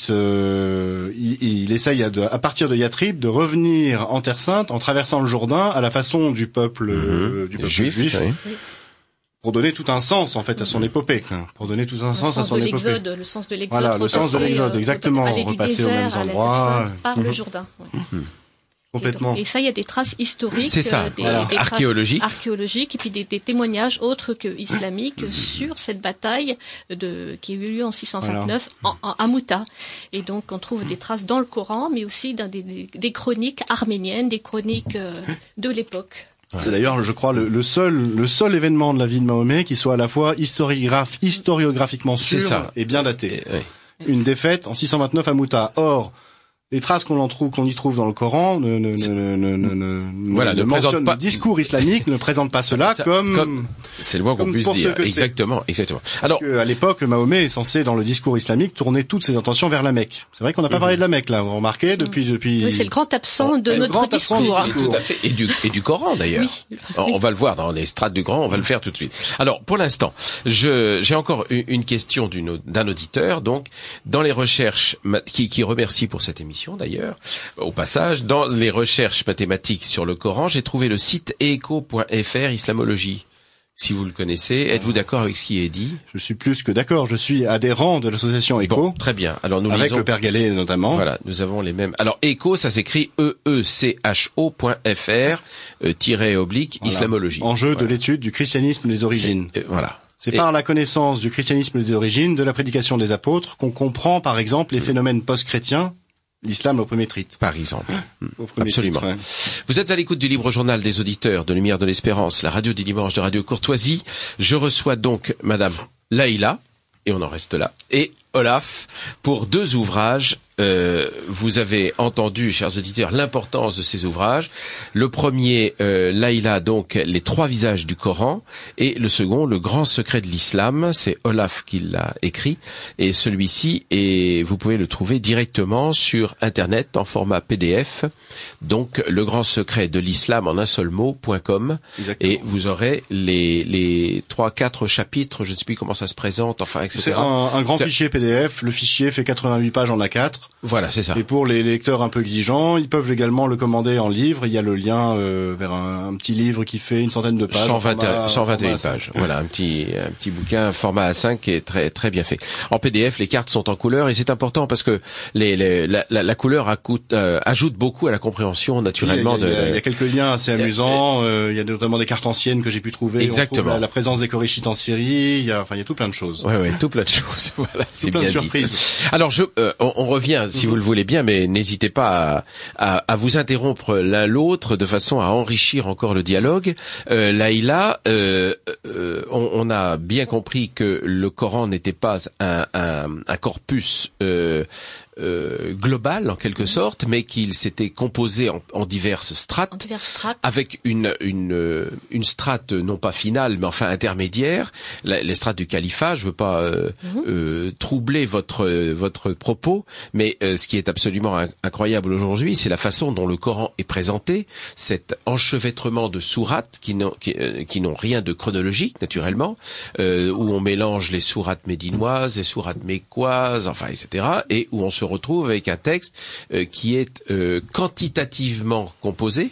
S3: se, il, il essaye à, de, à partir de Yatrib de revenir en Terre Sainte en traversant le Jourdain à la façon du peuple, mmh. euh, du peuple juif, juif
S1: oui.
S3: pour donner tout un sens en fait à son épopée, quoi. Pour donner tout un
S2: le
S3: sens,
S2: sens
S3: à son
S2: de
S3: épopée.
S2: Le sens de l'exode.
S3: Voilà, le sens de l'exode, exactement.
S2: Aller
S3: repasser aux mêmes endroits.
S2: Par mmh. le Jourdain. Ouais.
S3: Mmh. Complètement.
S2: Et, donc, et ça, il y a des traces historiques,
S1: c'est ça,
S2: euh, des,
S1: voilà.
S2: des
S1: archéologiques,
S2: archéologiques, et puis des, des témoignages autres que islamiques sur cette bataille de qui a eu lieu en six cent vingt-neuf voilà. en, en, à Mouta. Et donc, on trouve des traces dans le Coran, mais aussi dans des, des, des chroniques arméniennes, des chroniques euh, de l'époque.
S3: C'est d'ailleurs, je crois, le, le seul, le seul événement de la vie de Mahomet qui soit à la fois historiographe, historiographiquement sûr
S1: ça.
S3: et bien daté.
S1: Et, oui.
S3: Une défaite en six cent vingt-neuf à Mouta. Or, les traces qu'on en trouve, qu'on y trouve dans le Coran, ne, ne, ne, ne, ne, ne,
S1: voilà,
S3: ne,
S1: ne
S3: mentionne
S1: pas
S3: le discours islamique ne présente pas cela
S1: ça,
S3: comme,
S1: comme c'est le moins qu'on puisse dire. Exactement, exactement.
S3: Alors, parce que à l'époque, Mahomet est censé, dans le discours islamique, tourner toutes ses intentions vers la Mecque. C'est vrai qu'on n'a pas mmh. parlé de la Mecque, là. Vous remarquez, depuis, depuis.
S2: Oui, c'est le grand absent de
S3: le
S2: notre
S3: grand
S2: discours.
S3: Absent du discours.
S1: Tout à fait. Et du, et du Coran, d'ailleurs.
S2: Oui.
S1: On, on va le voir dans les strates du Coran, on va le faire tout de suite. Alors, pour l'instant, je, j'ai encore une, une question d'une, d'un auditeur, donc, dans les recherches, qui, qui remercie pour cette émission, d'ailleurs. Au passage, dans les recherches mathématiques sur le Coran, j'ai trouvé le site eco point f r Islamologie. Si vous le connaissez, êtes-vous d'accord avec ce qui est dit?
S3: Je suis plus que d'accord. Je suis adhérent de l'association Eco.
S1: Bon, très bien. Alors nous
S3: avec
S1: lisons...
S3: le Père Gallet notamment.
S1: Voilà, nous avons les mêmes. Alors Eco, ça s'écrit E E C H O point F R euh, tiré oblique voilà. Islamologie.
S3: Enjeu
S1: voilà.
S3: de l'étude du christianisme des origines.
S1: C'est, euh, voilà.
S3: C'est
S1: Et...
S3: par la connaissance du christianisme des origines, de la prédication des apôtres, qu'on comprend par exemple les phénomènes post-chrétiens. L'islam au premier titre.
S1: Par exemple.
S3: Au premier
S1: Absolument.
S3: Titre, ouais.
S1: Vous êtes à l'écoute du Libre Journal des auditeurs de Lumière de l'Espérance, la radio du dimanche de Radio Courtoisie. Je reçois donc Madame Laïla, et on en reste là, et Olaf, pour deux ouvrages. Euh, vous avez entendu, chers auditeurs, l'importance de ces ouvrages. Le premier, euh, Laïla, donc, les trois visages du Coran, et le second, le grand secret de l'islam. C'est Olaf qui l'a écrit, et celui-ci, et vous pouvez le trouver directement sur Internet en format P D F. Donc, le grand secret de l'islam en un seul mot point com, et vous aurez les les trois, quatre chapitres. Je ne sais plus comment ça se présente, enfin, et cetera.
S3: C'est un, un grand
S1: c'est...
S3: fichier P D F. Le fichier fait quatre-vingt-huit pages en A quatre.
S1: Voilà, c'est ça.
S3: Et pour les lecteurs un peu exigeants, ils peuvent également le commander en livre. Il y a le lien euh, vers un, un petit livre qui fait une centaine de pages.
S1: cent vingt,
S3: format,
S1: cent vingt et une pages. Voilà, un petit un petit bouquin format A cinq qui est très très bien fait. En P D F, les cartes sont en couleur et c'est important parce que les, les la, la, la couleur accoute, euh, ajoute beaucoup à la compréhension naturellement.
S3: Il y a, il y a,
S1: de.
S3: Il y a quelques liens assez amusants. Euh, il y a notamment des cartes anciennes que j'ai pu trouver.
S1: Exactement.
S3: On trouve la, la présence des Koréchites en Syrie. Il y a enfin il y a tout plein de choses.
S1: Ouais ouais, tout plein de choses. Voilà, c'est
S3: tout plein
S1: bien
S3: de surprises.
S1: Dit. Alors je euh, on, on revient si mm-hmm. vous le voulez bien, mais n'hésitez pas à, à, à vous interrompre l'un l'autre de façon à enrichir encore le dialogue. Euh, Laïla, euh, euh, on, on a bien compris que le Coran n'était pas un, un, un corpus euh, euh, global en quelque sorte, mais qu'il s'était composé en, en diverses strates,
S2: en diverses strates,
S1: avec une une une strate non pas finale, mais enfin intermédiaire, la, les strates du califat. Je veux pas euh, mm-hmm. euh, troubler votre votre propos, mais euh, ce qui est absolument incroyable aujourd'hui, c'est la façon dont le Coran est présenté, cet enchevêtrement de sourates qui n'ont qui, euh, qui n'ont rien de chronologique naturellement, euh, où on mélange les sourates médinoises, les sourates mécoises, enfin et cetera, et où on se retrouve avec un texte euh, qui est euh, quantitativement composé,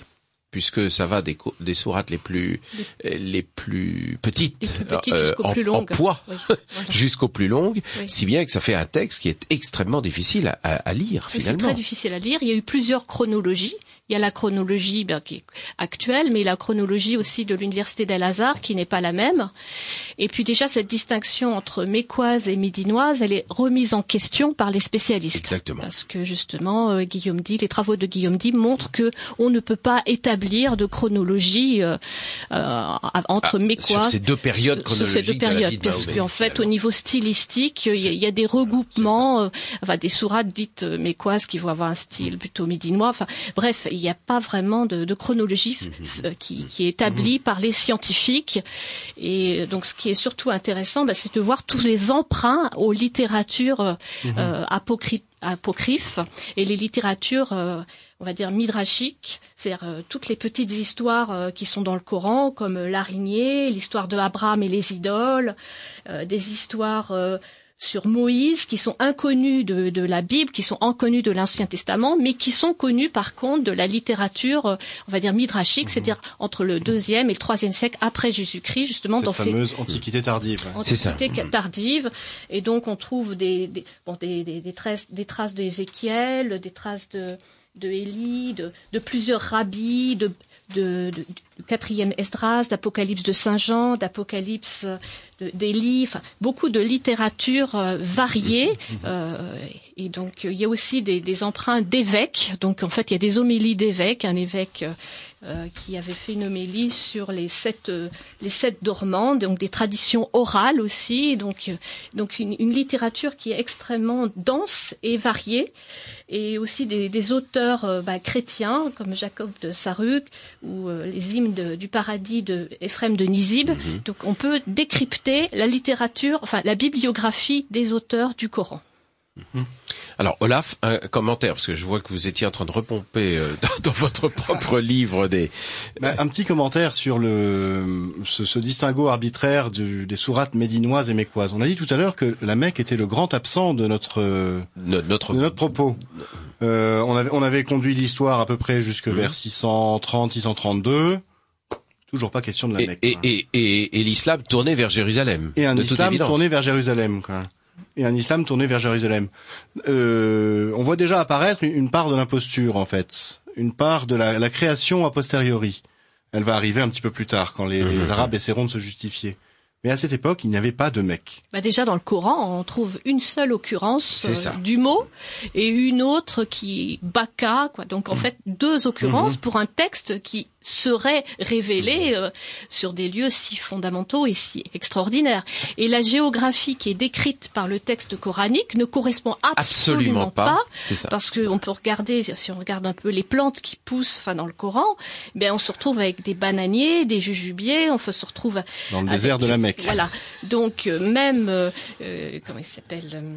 S1: puisque ça va des, des sourates les plus les, les plus petites,
S2: les plus petites
S1: euh,
S2: jusqu'aux
S1: en,
S2: plus longues.
S1: en poids,
S2: oui, voilà.
S1: jusqu'aux plus longues,
S2: oui.
S1: si bien que ça fait un texte qui est extrêmement difficile à, à, à lire
S2: oui,
S1: finalement.
S2: C'est très difficile à lire. Il y a eu plusieurs chronologies. Il y a la chronologie ben, qui est actuelle, mais la chronologie aussi de l'université d'Al-Azhar qui n'est pas la même. Et puis déjà cette distinction entre mécoise et médinoise, elle est remise en question par les spécialistes.
S1: Exactement.
S2: Parce que justement, euh, Guillaume Dee, les travaux de Guillaume Dee montrent que on ne peut pas établir de chronologie euh, euh, entre
S1: ah,
S2: mécoise
S1: sur ces deux périodes
S2: sur, sur ces deux
S1: chronologiques de la
S2: périodes,
S1: vie de
S2: parce
S1: Mahomet,
S2: qu'en fait,
S1: finalement.
S2: au niveau stylistique, il y a, il y a des regroupements, euh, enfin des sourates dites euh, mécoises qui vont avoir un style plutôt médinois. Enfin, bref, il n'y a pas vraiment de, de chronologie euh, qui, qui est établie par les scientifiques. Et donc, ce qui est surtout intéressant, bah, c'est de voir tous les emprunts aux littératures euh, euh, apocryphes, apocryphes et les littératures, euh, on va dire midrashiques, c'est-à-dire euh, toutes les petites histoires euh, qui sont dans le Coran, comme euh, l'araignée, l'histoire de Abraham et les idoles, euh, des histoires euh, sur Moïse, qui sont inconnus de, de la Bible, qui sont inconnus de l'Ancien Testament, mais qui sont connus par contre de la littérature, on va dire midrashique, mmh. c'est-à-dire entre le deuxième et le troisième siècle après Jésus-Christ, justement
S3: cette
S2: dans
S3: fameuse
S2: ces
S3: antiquité tardive.
S2: Antiquité tardive, et donc on trouve des des bon, des, des, des traces des traces d'Ézéchiel, des traces de de Élie, de, de plusieurs rabbis, de de, de du quatrième Esdras, d'Apocalypse de Saint Jean, d'Apocalypse d'Élie, enfin beaucoup de littérature euh, variée. Euh, et donc il y a aussi des, des emprunts d'évêques. Donc en fait il y a des homélies d'évêques, un évêque euh, qui avait fait une homélie sur les sept euh, les sept dormants, donc des traditions orales aussi. Donc euh, donc une, une littérature qui est extrêmement dense et variée. Et aussi des, des auteurs euh, bah, chrétiens comme Jacob de Saruk ou euh, les hymnes de, du paradis de Éphrem de Nizib. Mm-hmm. Donc on peut décrypter la littérature, enfin la bibliographie des auteurs du Coran.
S1: Mm-hmm. Alors Olaf, un commentaire, parce que je vois que vous étiez en train de repomper euh, dans, dans votre propre livre des...
S3: Bah, un petit commentaire sur le ce, ce distinguo arbitraire du, des sourates médinoises et mécoises. On a dit tout à l'heure que la Mecque était le grand absent de notre
S1: no, notre,
S3: de notre propos. Euh, on avait on avait conduit l'histoire à peu près jusque mmh. vers six cent trente six cent trente-deux. Toujours pas question de la
S1: et,
S3: Mecque.
S1: Et, et, et, et l'islam tourné vers Jérusalem.
S3: Et un
S1: de
S3: islam tourné vers Jérusalem, quoi. Et un islam tourné vers Jérusalem. Euh, on voit déjà apparaître une part de l'imposture, en fait. Une part de la, la création a posteriori. Elle va arriver un petit peu plus tard, quand les, mmh. les Arabes essaieront de se justifier. Mais à cette époque, il n'y avait pas de Mecque.
S2: Bah déjà dans le Coran, on trouve une seule occurrence euh, du mot et une autre qui baka, quoi. Donc en fait deux occurrences mmh. pour un texte qui serait révélé euh, sur des lieux si fondamentaux et si extraordinaires. Et la géographie qui est décrite par le texte coranique ne correspond absolument, absolument pas, pas
S1: c'est ça.
S2: Parce que on peut regarder, si on regarde un peu les plantes qui poussent, enfin dans le Coran, ben on se retrouve avec des bananiers, des jujubiers, on se retrouve
S3: dans le avec, désert de la Mecque.
S2: Voilà. Donc euh, même euh, euh, comment il s'appelle euh,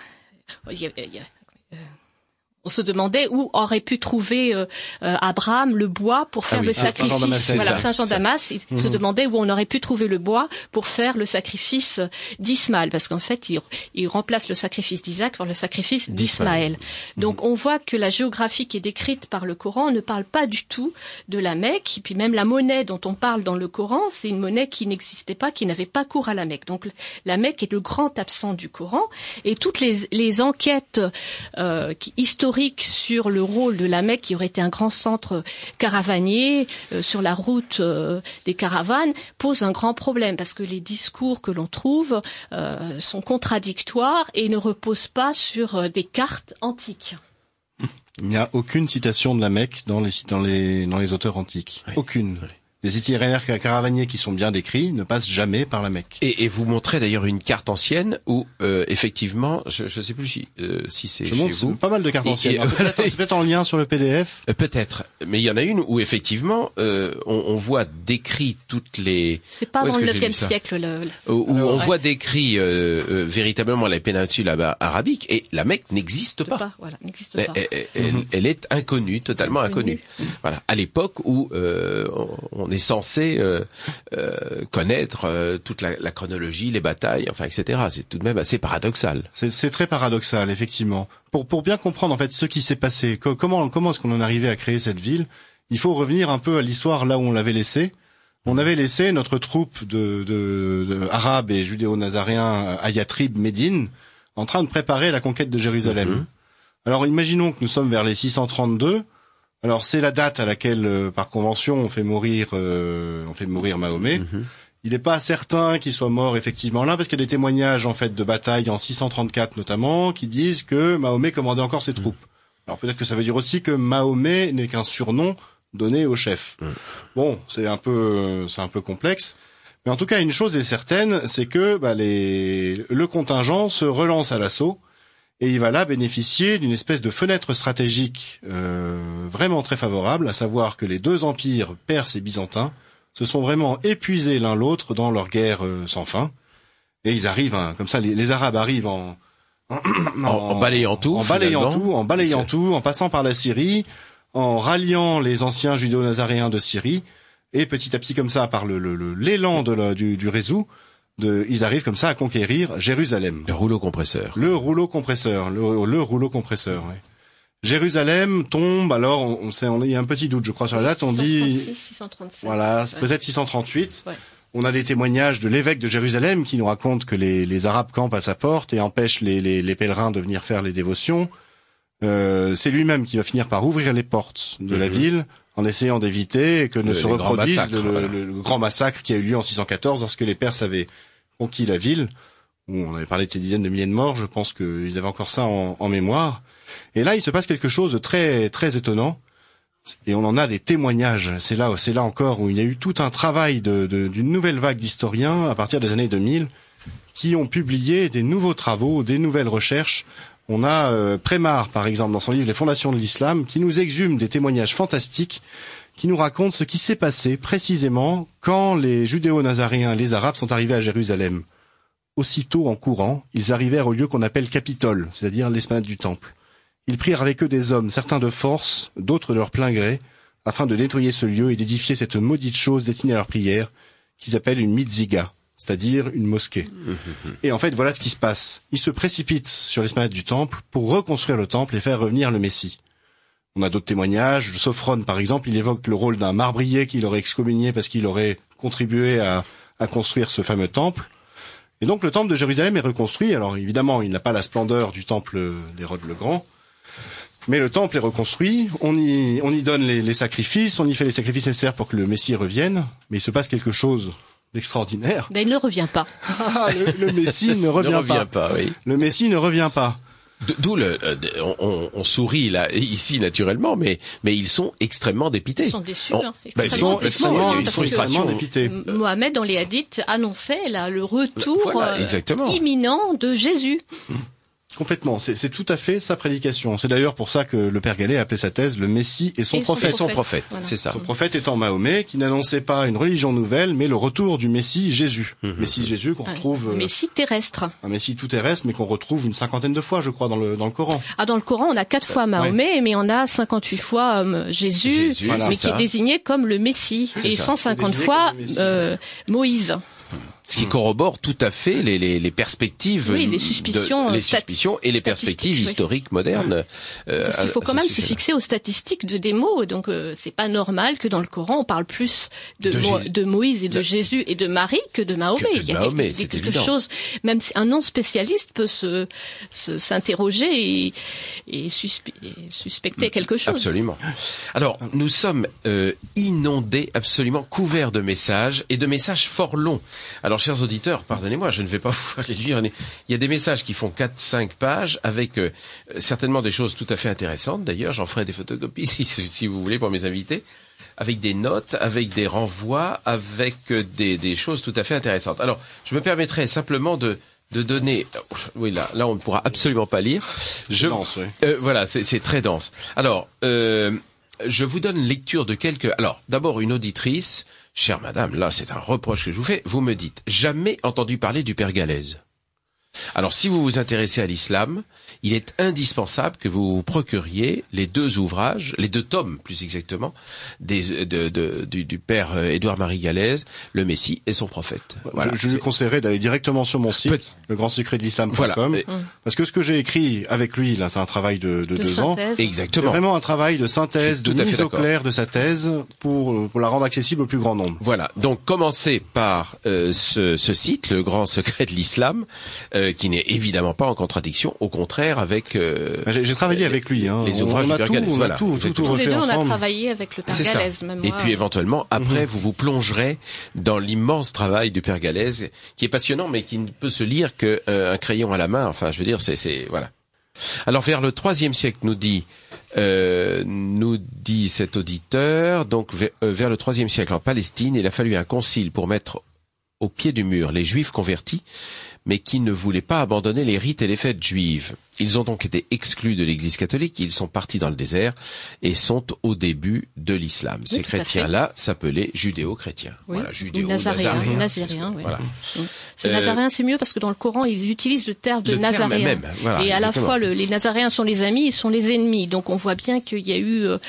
S2: il y a, il y a, euh, on se demandait où aurait pu trouver euh, euh, Abraham le bois pour faire ah oui. le ah, sacrifice. Saint voilà, Saint Jean d'Amas. Il mmh. se demandait où on aurait pu trouver le bois pour faire le sacrifice d'Ismaël, parce qu'en fait, il, il remplace le sacrifice d'Isaac par le sacrifice d'Ismaël. Mmh. Donc, on voit que la géographie qui est décrite par le Coran ne parle pas du tout de la Mecque. Et puis même la monnaie dont on parle dans le Coran, c'est une monnaie qui n'existait pas, qui n'avait pas cours à la Mecque. Donc, la Mecque est le grand absent du Coran. Et toutes les, les enquêtes euh, qui, historiques sur le rôle de la Mecque, qui aurait été un grand centre caravanier euh, sur la route euh, des caravanes, pose un grand problème parce que les discours que l'on trouve euh, sont contradictoires et ne reposent pas sur euh, des cartes antiques.
S3: Il n'y a aucune citation de la Mecque dans les dans les dans les auteurs antiques. Oui. Aucune. Oui. Les itinéraires caravaniers qui sont bien décrits ne passent jamais par la Mecque.
S1: Et, et vous montrez d'ailleurs une carte ancienne où euh, effectivement, je ne sais plus si euh, si c'est
S3: je
S1: chez
S3: montre
S1: vous.
S3: Pas mal de cartes anciennes. C'est peut-être, c'est peut-être en lien sur le P D F.
S1: Euh, peut-être, mais il y en a une où effectivement euh, on, on voit décrit toutes les.
S2: C'est pas avant le neuvième siècle. Le,
S1: le... Où, où Alors, on ouais. voit décrit euh, euh, véritablement la péninsule arabique et la Mecque n'existe pas.
S2: pas. Voilà, n'existe
S1: elle,
S2: pas.
S1: Elle, elle, mm-hmm. elle est inconnue, totalement inconnue. inconnue. Voilà, à l'époque où euh, on, on est censé euh, euh, connaître euh, toute la, la chronologie, les batailles, enfin, et cetera. C'est tout de même assez paradoxal.
S3: C'est, c'est très paradoxal, effectivement. Pour pour bien comprendre en fait ce qui s'est passé, co- comment comment est-ce qu'on en est arrivé à créer cette ville, il faut revenir un peu à l'histoire là où on l'avait laissé. On avait laissé notre troupe de, de, de arabes et judéo-nazaréens à Yatrib, Médine, en train de préparer la conquête de Jérusalem. Mmh. Alors imaginons que nous sommes vers les six cent trente-deux. Alors c'est la date à laquelle, euh, par convention, on fait mourir, euh, on fait mourir Mahomet. Mmh. Il n'est pas certain qu'il soit mort effectivement là, parce qu'il y a des témoignages en fait de bataille en six cent trente-quatre notamment, qui disent que Mahomet commandait encore ses troupes. Mmh. Alors peut-être que ça veut dire aussi que Mahomet n'est qu'un surnom donné au chef. Mmh. Bon, c'est un peu, c'est un peu complexe. Mais en tout cas, une chose est certaine, c'est que bah, les, le contingent se relance à l'assaut. Et il va là bénéficier d'une espèce de fenêtre stratégique euh, vraiment très favorable, à savoir que les deux empires, perses et byzantins, se sont vraiment épuisés l'un l'autre dans leur guerre euh, sans fin. Et ils arrivent, hein, comme ça, les, les Arabes arrivent en en,
S1: en, en balayant tout,
S3: en balayant tout, en balayant tout, en passant par la Syrie, en ralliant les anciens judéo-nazaréens de Syrie, et petit à petit comme ça, par le, le, le l'élan de la, du, du réseau. De, ils arrivent comme ça à conquérir Jérusalem.
S1: Le rouleau compresseur.
S3: Le rouleau compresseur. Le, le rouleau compresseur. Ouais. Jérusalem tombe. Alors, on, on sait, on il y a un petit doute, je crois, sur la date. On dit.
S2: six cent trente-six.
S3: Voilà, ouais. Peut-être six cent trente-huit.
S2: Ouais.
S3: On a des témoignages de l'évêque de Jérusalem qui nous raconte que les, les Arabes campent à sa porte et empêchent les, les, les pèlerins de venir faire les dévotions. Euh, c'est lui-même qui va finir par ouvrir les portes de mmh. la ville, en essayant d'éviter que ne le, se reproduise le, le, voilà. le, le grand massacre qui a eu lieu en six cent quatorze lorsque les Perses avaient conquis la ville, où on avait parlé de ces dizaines de milliers de morts. Je pense qu'ils avaient encore ça en, en mémoire. Et là, il se passe quelque chose de très très étonnant, et on en a des témoignages. C'est là, c'est là encore où il y a eu tout un travail de, de, d'une nouvelle vague d'historiens à partir des années deux mille qui ont publié des nouveaux travaux, des nouvelles recherches. On a euh, Prémar, par exemple, dans son livre Les fondations de l'islam, qui nous exhume des témoignages fantastiques, qui nous racontent ce qui s'est passé précisément quand les judéo-nazaréens, les Arabes, sont arrivés à Jérusalem. Aussitôt en courant, ils arrivèrent au lieu qu'on appelle Capitole, c'est-à-dire l'esplanade du temple. Ils prirent avec eux des hommes, certains de force, d'autres de leur plein gré, afin de nettoyer ce lieu et d'édifier cette maudite chose destinée à leur prière, qu'ils appellent une mitziga, c'est-à-dire une mosquée. Et en fait, voilà ce qui se passe. Ils se précipitent sur l'esplanade du temple pour reconstruire le temple et faire revenir le Messie. On a d'autres témoignages. Sophrone, par exemple, il évoque le rôle d'un marbrier qu'il aurait excommunié parce qu'il aurait contribué à, à construire ce fameux temple. Et donc le temple de Jérusalem est reconstruit. Alors évidemment, il n'a pas la splendeur du temple d'Hérode le Grand, mais le temple est reconstruit. On y, on y donne les, les sacrifices, on y fait les sacrifices nécessaires pour que le Messie revienne. Mais il se passe quelque chose d'extraordinaire.
S2: Ben il ne revient pas.
S3: Ah, le, le Messie ne revient,
S1: ne revient
S3: pas.
S1: pas oui.
S3: Le Messie ne revient pas.
S1: D'où le, on, on sourit là ici naturellement, mais mais ils sont extrêmement dépités.
S2: Ils sont déçus.
S1: On,
S2: hein,
S3: bah, ils sont extrêmement,
S2: hein,
S3: ils sont extrêmement dépités.
S2: Mohamed dans les hadiths annonçait là le retour
S1: voilà,
S2: euh, imminent de Jésus.
S3: Complètement, c'est, c'est tout à fait sa prédication. C'est d'ailleurs pour ça que le père Gallet a appelé sa thèse le Messie et son
S2: et
S3: prophète.
S1: Son prophète,
S2: voilà.
S1: C'est ça.
S3: Son prophète étant Mahomet, qui n'annonçait pas une religion nouvelle, mais le retour du Messie Jésus.
S1: Mm-hmm.
S3: Messie Jésus qu'on retrouve...
S2: Un Messie terrestre.
S3: Un Messie tout terrestre, mais qu'on retrouve une cinquantaine de fois, je crois, dans le, dans le Coran.
S2: Ah, dans le Coran, on a quatre fois Mahomet, ouais. mais on a cinquante-huit fois euh, Jésus,
S1: Jésus
S2: voilà, mais
S1: ça.
S2: qui est désigné comme le Messie,
S3: c'est
S2: et
S3: ça.
S2: cent cinquante fois euh, Moïse.
S1: Ce qui corrobore tout à fait les, les, les perspectives,
S2: oui, les suspicions,
S1: de, les suspicions et les perspectives oui. historiques modernes.
S2: Euh, Parce qu'il faut quand même se fixer aux statistiques de des mots. Donc euh, c'est pas normal que dans le Coran on parle plus de, de, Mo, de Moïse et de, de Jésus et de Marie que de Mahomet.
S1: Que, que de
S2: il y a
S1: Mahomet,
S2: quelque, quelque
S1: évident.
S2: chose. Même un non spécialiste peut se, se s'interroger et, et, suspe, et suspecter quelque chose.
S1: Absolument. Alors nous sommes euh, inondés, absolument couverts de messages et de messages fort longs. Alors chers auditeurs, pardonnez-moi, je ne vais pas vous les lire. Il y a des messages qui font quatre cinq pages avec euh, certainement des choses tout à fait intéressantes. D'ailleurs, j'en ferai des photocopies si, si vous voulez pour mes invités, avec des notes, avec des renvois, avec euh, des, des choses tout à fait intéressantes. Alors, je me permettrai simplement de de donner. Oui, là, là, on ne pourra absolument pas lire.
S3: Je,
S1: je,
S3: dense, oui.
S1: euh, voilà, c'est, c'est très dense. Alors. Euh, Je vous donne lecture de quelques... Alors, d'abord, une auditrice. Chère madame, là, c'est un reproche que je vous fais. Vous me dites, jamais entendu parler du père Galaise. Alors, si vous vous intéressez à l'islam, il est indispensable que vous procuriez les deux ouvrages, les deux tomes plus exactement, des, de, de, du, du père Édouard-Marie Gallès, Le Messie et son prophète.
S3: Voilà. Je, je lui conseillerais d'aller directement sur mon site, Peut... le grand secret de l'islam point com, voilà. Parce que ce que j'ai écrit avec lui, là, c'est un travail de, de, de deux
S2: synthèse.
S3: ans.
S1: Exactement.
S3: C'est vraiment un travail de synthèse, de mise au clair de sa thèse pour, pour la rendre accessible au plus grand nombre.
S1: Voilà. Donc, commencez par euh, ce, ce site, le grand secret de l'islam, euh, qui n'est évidemment pas en contradiction, au contraire avec. Euh,
S3: j'ai, j'ai travaillé
S1: les,
S3: avec lui. Hein.
S1: Les ouvrages
S3: on, on
S1: du père Gallès.
S3: On
S1: voilà.
S3: a tout, tout, tout
S2: Tous les deux,
S3: ensemble.
S2: on a travaillé avec le père Gallès, même moi.
S1: Et puis éventuellement, après, mm-hmm. vous vous plongerez dans l'immense travail du père Gallès, qui est passionnant, mais qui ne peut se lire que euh, un crayon à la main. Enfin, je veux dire, c'est, c'est voilà. Alors, vers le troisième siècle, nous dit, euh, nous dit cet auditeur, donc vers, euh, vers le troisième siècle en Palestine, il a fallu un concile pour mettre au pied du mur les Juifs convertis, mais qui ne voulaient pas abandonner les rites et les fêtes juives. Ils ont donc été exclus de l'Église catholique, ils sont partis dans le désert et sont au début de l'islam.
S2: Oui,
S1: Ces chrétiens-là s'appelaient judéo-chrétiens.
S2: Oui.
S1: Voilà, judéo
S2: nazaréens. Nazaréens, oui.
S1: Voilà.
S2: C'est euh, nazaréen, c'est mieux parce que dans le Coran, ils utilisent le terme de
S1: le
S2: nazaréen.
S1: Terme même, voilà,
S2: et à
S1: exactement.
S2: la fois, le, les nazaréens sont les amis, ils sont les ennemis. Donc on voit bien qu'il y a eu euh,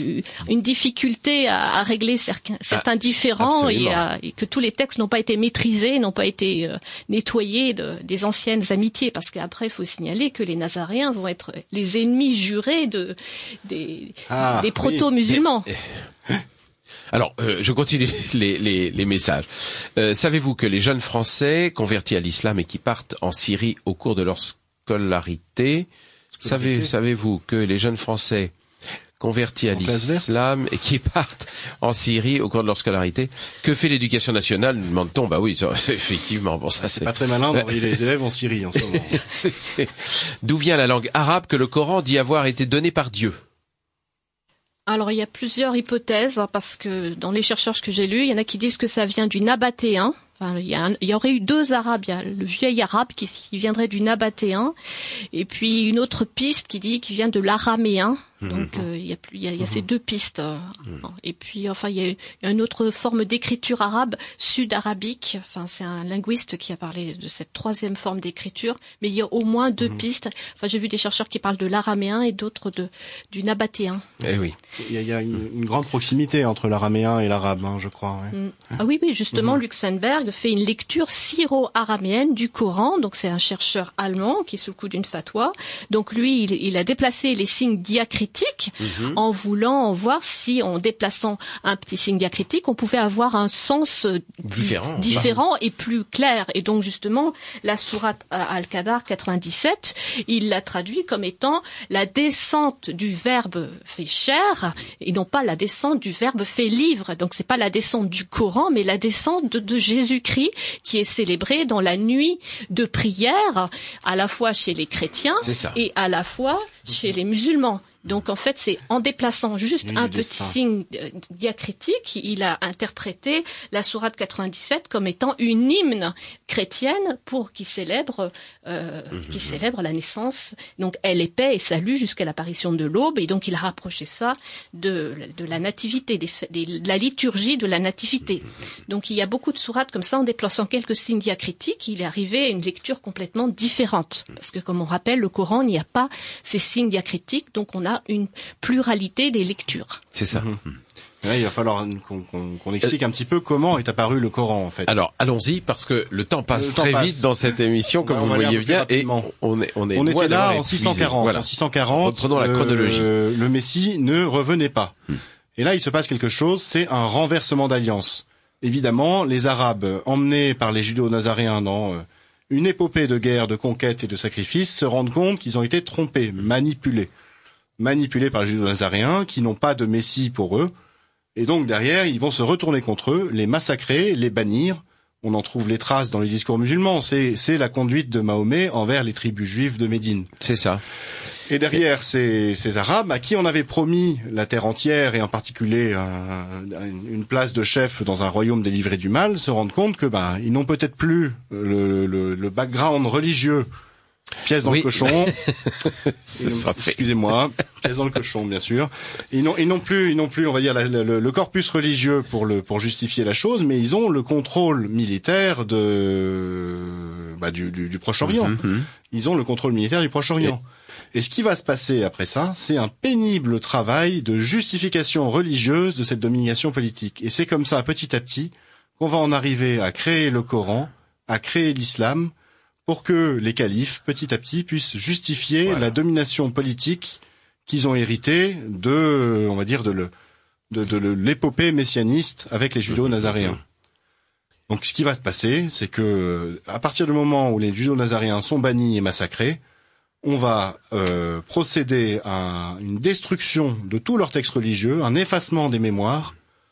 S2: une difficulté à, à régler certains, certains ah, différends et, à, et que tous les textes n'ont pas été maîtrisés, n'ont pas été euh, nettoyés de, des anciennes amitiés. Parce qu'après, il faut signaler que les nazaréens vont être les ennemis jurés de, des, ah, des proto-musulmans.
S1: Oui. Alors, euh, je continue les, les, les messages. Euh, savez-vous que les jeunes Français convertis à l'islam et qui partent en Syrie au cours de leur scolarité, savez, savez-vous que les jeunes Français convertis à en l'islam et qui partent en Syrie au cours de leur scolarité, que fait l'éducation nationale, nous demande-t-on? Bah oui, ça, c'est effectivement, bon ça c'est...
S3: c'est pas très malin d'envoyer les élèves en Syrie en ce moment.
S1: c'est, c'est... D'où vient la langue arabe que le Coran dit avoir été donné par Dieu?
S2: Alors, il y a plusieurs hypothèses, hein, parce que dans les chercheurs que j'ai lus, il y en a qui disent que ça vient du nabatéen. Enfin, il, y a un, il y aurait eu deux arabes. Il y a le vieil arabe qui, qui viendrait du nabatéen, et puis une autre piste qui dit qu'il vient de l'araméen. Donc mmh. euh, il y a, il y a, il y a mmh. ces deux pistes. Mmh. Et puis enfin il y a une autre forme d'écriture arabe, sud-arabique. Enfin c'est un linguiste qui a parlé de cette troisième forme d'écriture. Mais il y a au moins deux mmh. pistes. Enfin j'ai vu des chercheurs qui parlent de l'araméen et d'autres de du nabatéen.
S1: Eh oui.
S3: Il y a, il y a une, une grande proximité entre l'araméen et l'arabe, hein, je crois. Ouais.
S2: Mmh. Ah oui oui justement mmh. Luxembourg fait une lecture syro-araméenne du Coran. Donc c'est un chercheur allemand qui est sous le coup d'une fatwa. Donc lui il, il a déplacé les signes diacritiques. Mmh. En voulant voir si, en déplaçant un petit signe diacritique, on pouvait avoir un sens
S1: différent,
S2: différent et plus clair. Et donc justement, la sourate Al-Qadar quatre-vingt-dix-sept, il l'a traduit comme étant la descente du verbe fait chair et non pas la descente du verbe fait livre. Donc c'est pas la descente du Coran, mais la descente de, de Jésus-Christ qui est célébrée dans la nuit de prière, à la fois chez les chrétiens et à la fois chez les musulmans. Donc en fait, c'est en déplaçant juste oui, un petit signe diacritique, il a interprété la sourate quatre-vingt-dix-sept comme étant une hymne chrétienne pour qui célèbre, euh, mmh. qui célèbre la naissance. Donc elle est paix et salut jusqu'à l'apparition de l'aube, et donc il a rapproché ça de, de la nativité, des, des, de la liturgie de la nativité. Donc il y a beaucoup de sourates comme ça, en déplaçant quelques signes diacritiques, il est arrivé à une lecture complètement différente. Parce que comme on rappelle, le Coran, il n'y a pas ces signes diacritiques, donc on a une pluralité des lectures.
S1: C'est ça.
S3: Mmh. Là, il va falloir qu'on, qu'on, qu'on explique un petit peu comment est apparu le Coran, en fait.
S1: Alors, allons-y, parce que le temps passe
S3: le temps
S1: très
S3: passe.
S1: vite dans cette émission, comme
S3: bah,
S1: vous le voyez bien, et on est, on est
S3: on était là en
S1: épuisé.
S3: six cent quarante. Voilà. En six cent quarante,
S1: reprenons la chronologie.
S3: Euh, le Messie ne revenait pas. Hmm. Et là, il se passe quelque chose, c'est un renversement d'alliance. Évidemment, les Arabes, emmenés par les Judéo-Nazaréens dans euh, une épopée de guerre, de conquête et de sacrifice, se rendent compte qu'ils ont été trompés, manipulés. manipulés par les Judéo-Nazaréens, qui n'ont pas de Messie pour eux. Et donc, derrière, ils vont se retourner contre eux, les massacrer, les bannir. On en trouve les traces dans les discours musulmans. C'est, c'est la conduite de Mahomet envers les tribus juives de Médine.
S1: C'est ça.
S3: Et derrière, ces, ces Arabes, à qui on avait promis la terre entière, et en particulier un, une place de chef dans un royaume délivré du mal, se rendent compte que, ben, ils n'ont peut-être plus le, le, le background religieux. Pièce dans oui. le cochon.
S1: Ce sera fait.
S3: Excusez-moi. Pièce dans le cochon, bien sûr. Ils n'ont, ils n'ont plus, ils n'ont plus, on va dire, la, le, le corpus religieux pour le, pour justifier la chose, mais ils ont le contrôle militaire de, bah, du, du, du Proche-Orient. Mm-hmm. Ils ont le contrôle militaire du Proche-Orient. Et ce qui va se passer après ça, c'est un pénible travail de justification religieuse de cette domination politique. Et c'est comme ça, petit à petit, qu'on va en arriver à créer le Coran, à créer l'islam, pour que les califes, petit à petit, puissent justifier voilà. la domination politique qu'ils ont héritée de, on va dire, de, le, de, de l'épopée messianiste avec les judo-nazaréens. Donc, ce qui va se passer, c'est que, à partir du moment où les judo-nazaréens sont bannis et massacrés, on va euh, procéder à une destruction de tous leurs textes religieux, un effacement des mémoires,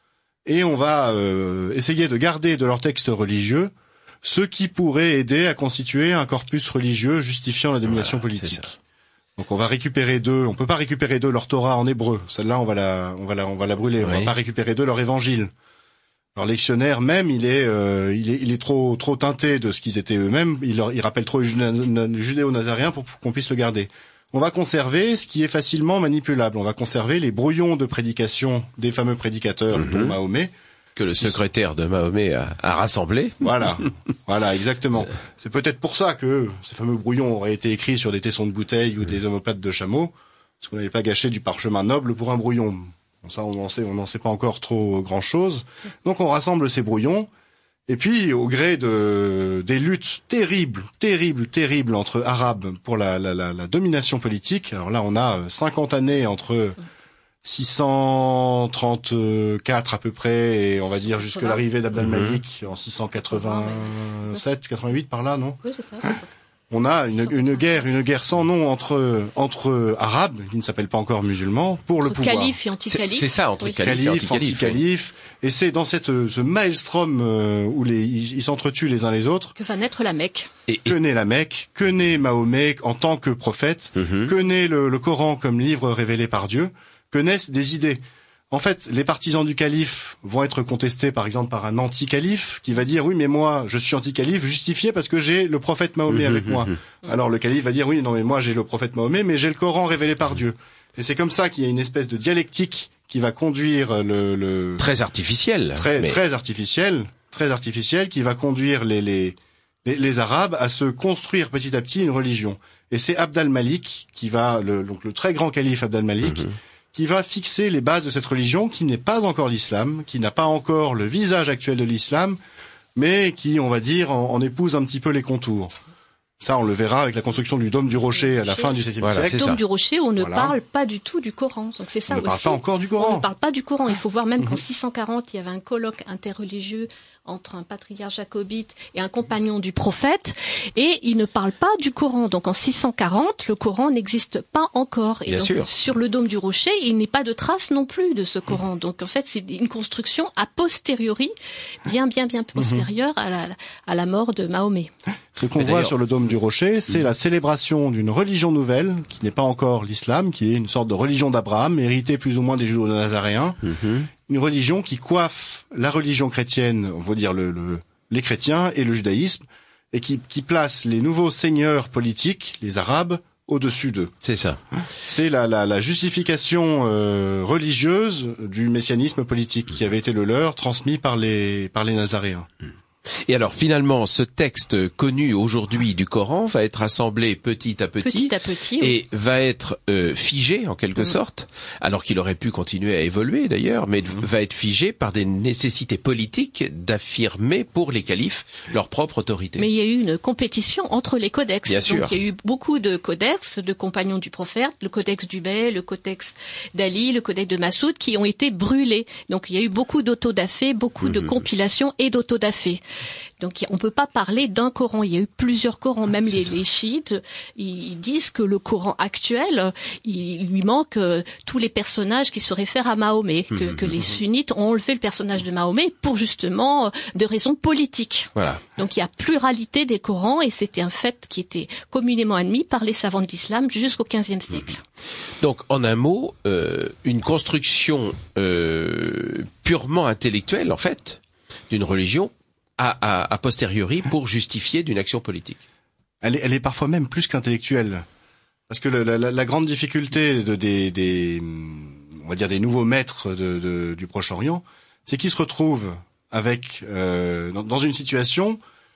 S3: et on va euh, essayer de garder de leurs textes religieux ce qui pourrait aider à constituer un corpus religieux justifiant la domination voilà, politique. Donc on va récupérer d'eux, on peut pas récupérer d'eux leur Torah en hébreu. Celle-là, on va la, on va la, on va la brûler. Oui. On va pas récupérer d'eux leur évangile. Leur lectionnaire même, il est, euh, il est, il est trop, trop teinté de ce qu'ils étaient eux-mêmes. Il, leur, il rappelle trop les judéo-nazaréens pour qu'on puisse le garder. On va conserver ce qui est facilement manipulable. On va conserver les brouillons de prédication des fameux prédicateurs, mm-hmm. dont Mahomet.
S1: Que le secrétaire de Mahomet a, a rassemblé.
S3: Voilà, voilà, exactement. C'est, c'est peut-être pour ça que ces fameux brouillons auraient été écrits sur des tessons de bouteilles ou des omoplates de chameau, parce qu'on n'allait pas gâcher du parchemin noble pour un brouillon. Bon, ça, on n'en sait, on n'en sait pas encore trop grand-chose. Donc, on rassemble ces brouillons, et puis, au gré de des luttes terribles, terribles, terribles entre Arabes pour la, la, la, la domination politique. Alors là, on a cinquante années entre six cent trente-quatre à peu près, et on va dire jusque l'arrivée d'Abd al-Malik en six cent quatre-vingt-sept, quatre-vingt-huit par là, non ?
S2: Oui, c'est ça.
S3: On a une, une guerre, une guerre sans nom entre entre arabes qui ne s'appellent pas encore musulmans pour le pouvoir.
S2: Calife et anti-calife.
S1: C'est, c'est ça, entre
S3: oui.
S1: calife et
S3: anti-calife. anti-calife oui. Et c'est dans cette ce maelstrom où les ils, ils s'entretuent les uns les autres
S2: que va naître la Mecque.
S3: Et, et... Que naît la Mecque, que naît Mahomet en tant que prophète, mm-hmm. que naît le, le Coran comme livre révélé par Dieu. Que naissent des idées. En fait, les partisans du calife vont être contestés, par exemple, par un anti-calife qui va dire « Oui, mais moi, je suis anti-calife, justifié parce que j'ai le prophète Mahomet mmh, avec mmh, moi. Mmh. » Alors le calife va dire « Oui, non, mais moi, j'ai le prophète Mahomet, mais j'ai le Coran révélé par Dieu. » Et c'est comme ça qu'il y a une espèce de dialectique qui va conduire le... le
S1: très artificiel.
S3: Très,
S1: mais...
S3: très artificiel, très artificiel, qui va conduire les, les, les, les Arabes à se construire petit à petit une religion. Et c'est Abd al-Malik qui va, le, donc le très grand calife Abd al-Malik, mmh. qui va fixer les bases de cette religion qui n'est pas encore l'islam, qui n'a pas encore le visage actuel de l'islam, mais qui, on va dire, en, en épouse un petit peu les contours. Ça, on le verra avec la construction du dôme du Rocher à la fin du septième
S1: voilà,
S3: siècle.
S2: Le dôme
S1: ça.
S2: du Rocher, on ne
S3: voilà.
S2: parle pas du tout du Coran. Donc c'est ça
S3: on
S2: aussi.
S3: On ne parle pas encore du Coran.
S2: On ne parle pas du Coran. Il faut voir même qu'en six cent quarante, il y avait un colloque interreligieux entre un patriarche jacobite et un compagnon du prophète, et il ne parle pas du Coran. Donc en six cent quarante, le Coran n'existe pas encore. Et
S1: Bien
S2: donc
S1: sûr.
S2: sur le dôme du Rocher, il n'est pas de trace non plus de ce Coran. Donc en fait, c'est une construction a posteriori, bien bien bien postérieure à la à la mort de Mahomet.
S3: Ce qu'on voit sur le dôme du Rocher, c'est la célébration d'une religion nouvelle, qui n'est pas encore l'islam, qui est une sorte de religion d'Abraham, héritée plus ou moins des judo-nazaréens. Mm-hmm. Une religion qui coiffe la religion chrétienne, on va dire le, le, les chrétiens et le judaïsme, et qui, qui place les nouveaux seigneurs politiques, les Arabes, au-dessus d'eux.
S1: C'est ça.
S3: C'est la, la, la justification euh, religieuse du messianisme politique qui avait été le leur, transmis par les, par les Nazaréens.
S1: Et alors finalement, ce texte connu aujourd'hui du Coran va être assemblé petit à petit,
S2: petit, à petit
S1: et oui. va être euh, figé en quelque mmh. sorte, alors qu'il aurait pu continuer à évoluer d'ailleurs, mais mmh. va être figé par des nécessités politiques d'affirmer pour les califes leur propre autorité.
S2: Mais il y a eu une compétition entre les codex.
S1: Bien
S2: Donc
S1: sûr.
S2: il y a eu beaucoup de codex, de compagnons du prophète, le codex d'Ubay, le codex d'Ali, le codex de Massoud, qui ont été brûlés. Donc il y a eu beaucoup d'autodafés, beaucoup mmh. de compilations et d'autodafés. Donc on peut pas parler d'un Coran. Il y a eu plusieurs Corans. Même les, les chiites, ils disent que le Coran actuel, il lui manque euh, tous les personnages qui se réfèrent à Mahomet. Que, mmh, que les sunnites ont enlevé le personnage de Mahomet pour justement euh, de raisons politiques.
S1: Voilà.
S2: Donc il y a pluralité des Corans et c'était un fait qui était communément admis par les savants de l'islam jusqu'au quinzième siècle.
S1: Donc en un mot, euh, une construction euh, purement intellectuelle en fait d'une religion. A, a, a posteriori pour justifier d'une action politique.
S3: Elle est, elle est parfois même plus qu'intellectuelle, parce que le, la, la grande difficulté de, des, des, on va dire des nouveaux maîtres de, de, du Proche-Orient, c'est qu'ils se retrouvent avec euh, dans, dans une situation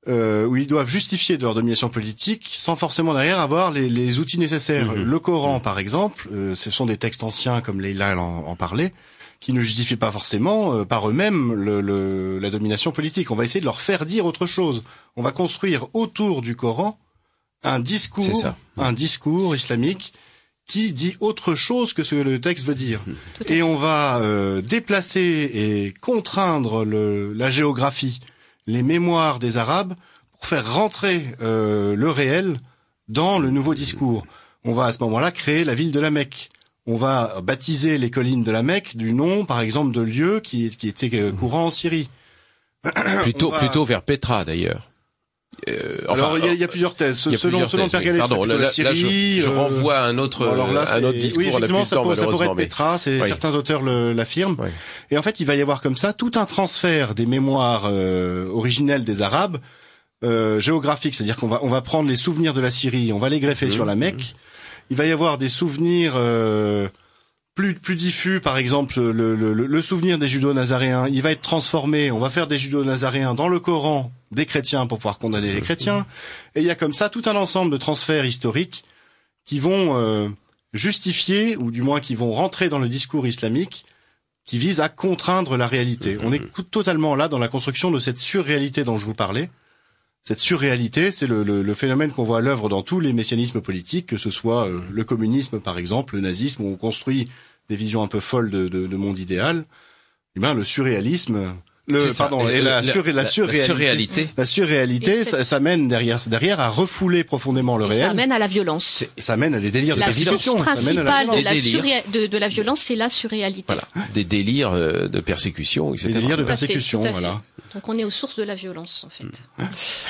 S3: euh, où ils doivent justifier de leur domination politique sans forcément derrière avoir les, les outils nécessaires. Mmh. Le Coran, par exemple, euh, ce sont des textes anciens, comme Leïla en, en parlait, qui ne justifient pas forcément euh, par eux-mêmes le, le, la domination politique. On va essayer de leur faire dire autre chose. On va construire autour du Coran un discours, un discours islamique qui dit autre chose que ce que le texte veut dire. Et on va euh, déplacer et contraindre le, la géographie, les mémoires des Arabes pour faire rentrer euh, le réel dans le nouveau discours. On va à ce moment-là créer la ville de la Mecque. On va baptiser les collines de la Mecque du nom, par exemple, de lieux qui, qui étaient euh, courants en Syrie.
S1: Plutôt,
S3: va...
S1: plutôt vers Petra, d'ailleurs.
S3: Euh, enfin, alors il y, a, il y a plusieurs thèses.
S1: Il y a
S3: selon
S1: plusieurs
S3: selon
S1: thèses,
S3: Père Gallet,
S1: pardon, là,
S3: la
S1: là,
S3: Syrie,
S1: là, je, je
S3: euh...
S1: renvoie à un autre,
S3: bon, alors là,
S1: un autre discours.
S3: Oui, effectivement, ça, pourrait, ça pourrait être
S1: mais...
S3: Petra. C'est,
S1: oui.
S3: Certains auteurs le, l'affirment. Oui. Et en fait, il va y avoir comme ça tout un transfert des mémoires euh, originelles des Arabes euh, géographiques, c'est-à-dire qu'on va on va prendre les souvenirs de la Syrie, on va les greffer mmh, sur la Mecque. Mmh. Il va y avoir des souvenirs euh, plus plus diffus, par exemple le, le, le souvenir des judo-nazaréens, il va être transformé, on va faire des judo-nazaréens dans le Coran des chrétiens pour pouvoir condamner les chrétiens, et il y a comme ça tout un ensemble de transferts historiques qui vont euh, justifier, ou du moins qui vont rentrer dans le discours islamique, qui vise à contraindre la réalité. On est totalement là dans la construction de cette surréalité dont je vous parlais. Cette surréalité, c'est le, le, le phénomène qu'on voit à l'œuvre dans tous les messianismes politiques, que ce soit euh, le communisme par exemple, le nazisme, où on construit des visions un peu folles de, de, de monde idéal. Eh ben, le surréalisme, le pardon, et la, la, sur, la, la surréalité, surréalité, la surréalité, ça, ça mène derrière, derrière à refouler profondément le
S2: et
S3: réel.
S2: Ça mène à la violence.
S3: Ça mène à des délires
S2: la
S3: de persécution.
S2: La source principale
S3: de,
S2: la surré... de, de la violence, c'est la surréalité.
S1: Voilà, des délires de persécution, et cetera.
S3: Des délires de
S2: tout
S3: persécution,
S2: fait,
S3: voilà.
S2: Donc on est aux sources de la violence, en fait. Mmh.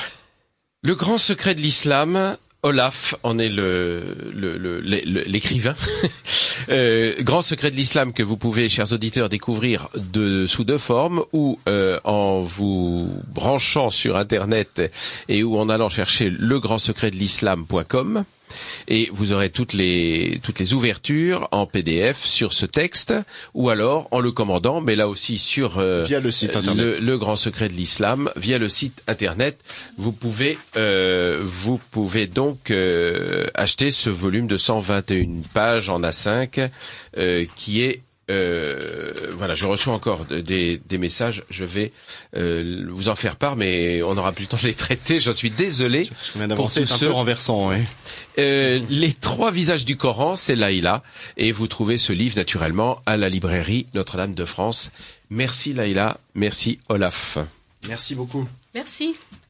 S1: Le grand secret de l'islam, Olaf en est le, le, le, le l'écrivain. euh, grand secret de l'islam que vous pouvez, chers auditeurs, découvrir de, sous deux formes, ou euh, en vous branchant sur Internet et ou en allant chercher le grand secret de l'islam point com. Et vous aurez toutes les toutes les ouvertures en P D F sur ce texte, ou alors en le commandant, mais là aussi sur euh,
S3: via le site internet,
S1: le, le grand secret de l'islam, via le site internet. Vous pouvez euh, vous pouvez donc euh, acheter ce volume de cent vingt et une pages en A cinq euh, qui est Euh, voilà, je reçois encore des, des messages. Je vais euh, vous en faire part, mais on n'aura plus le temps de les traiter. J'en suis désolé.
S3: Je viens d'avancer, c'est un peu renversant. Oui.
S1: Euh, les trois visages du Coran, c'est Laïla, et vous trouvez ce livre naturellement à la librairie Notre-Dame de France. Merci Laïla, merci Olaf.
S3: Merci beaucoup.
S2: Merci.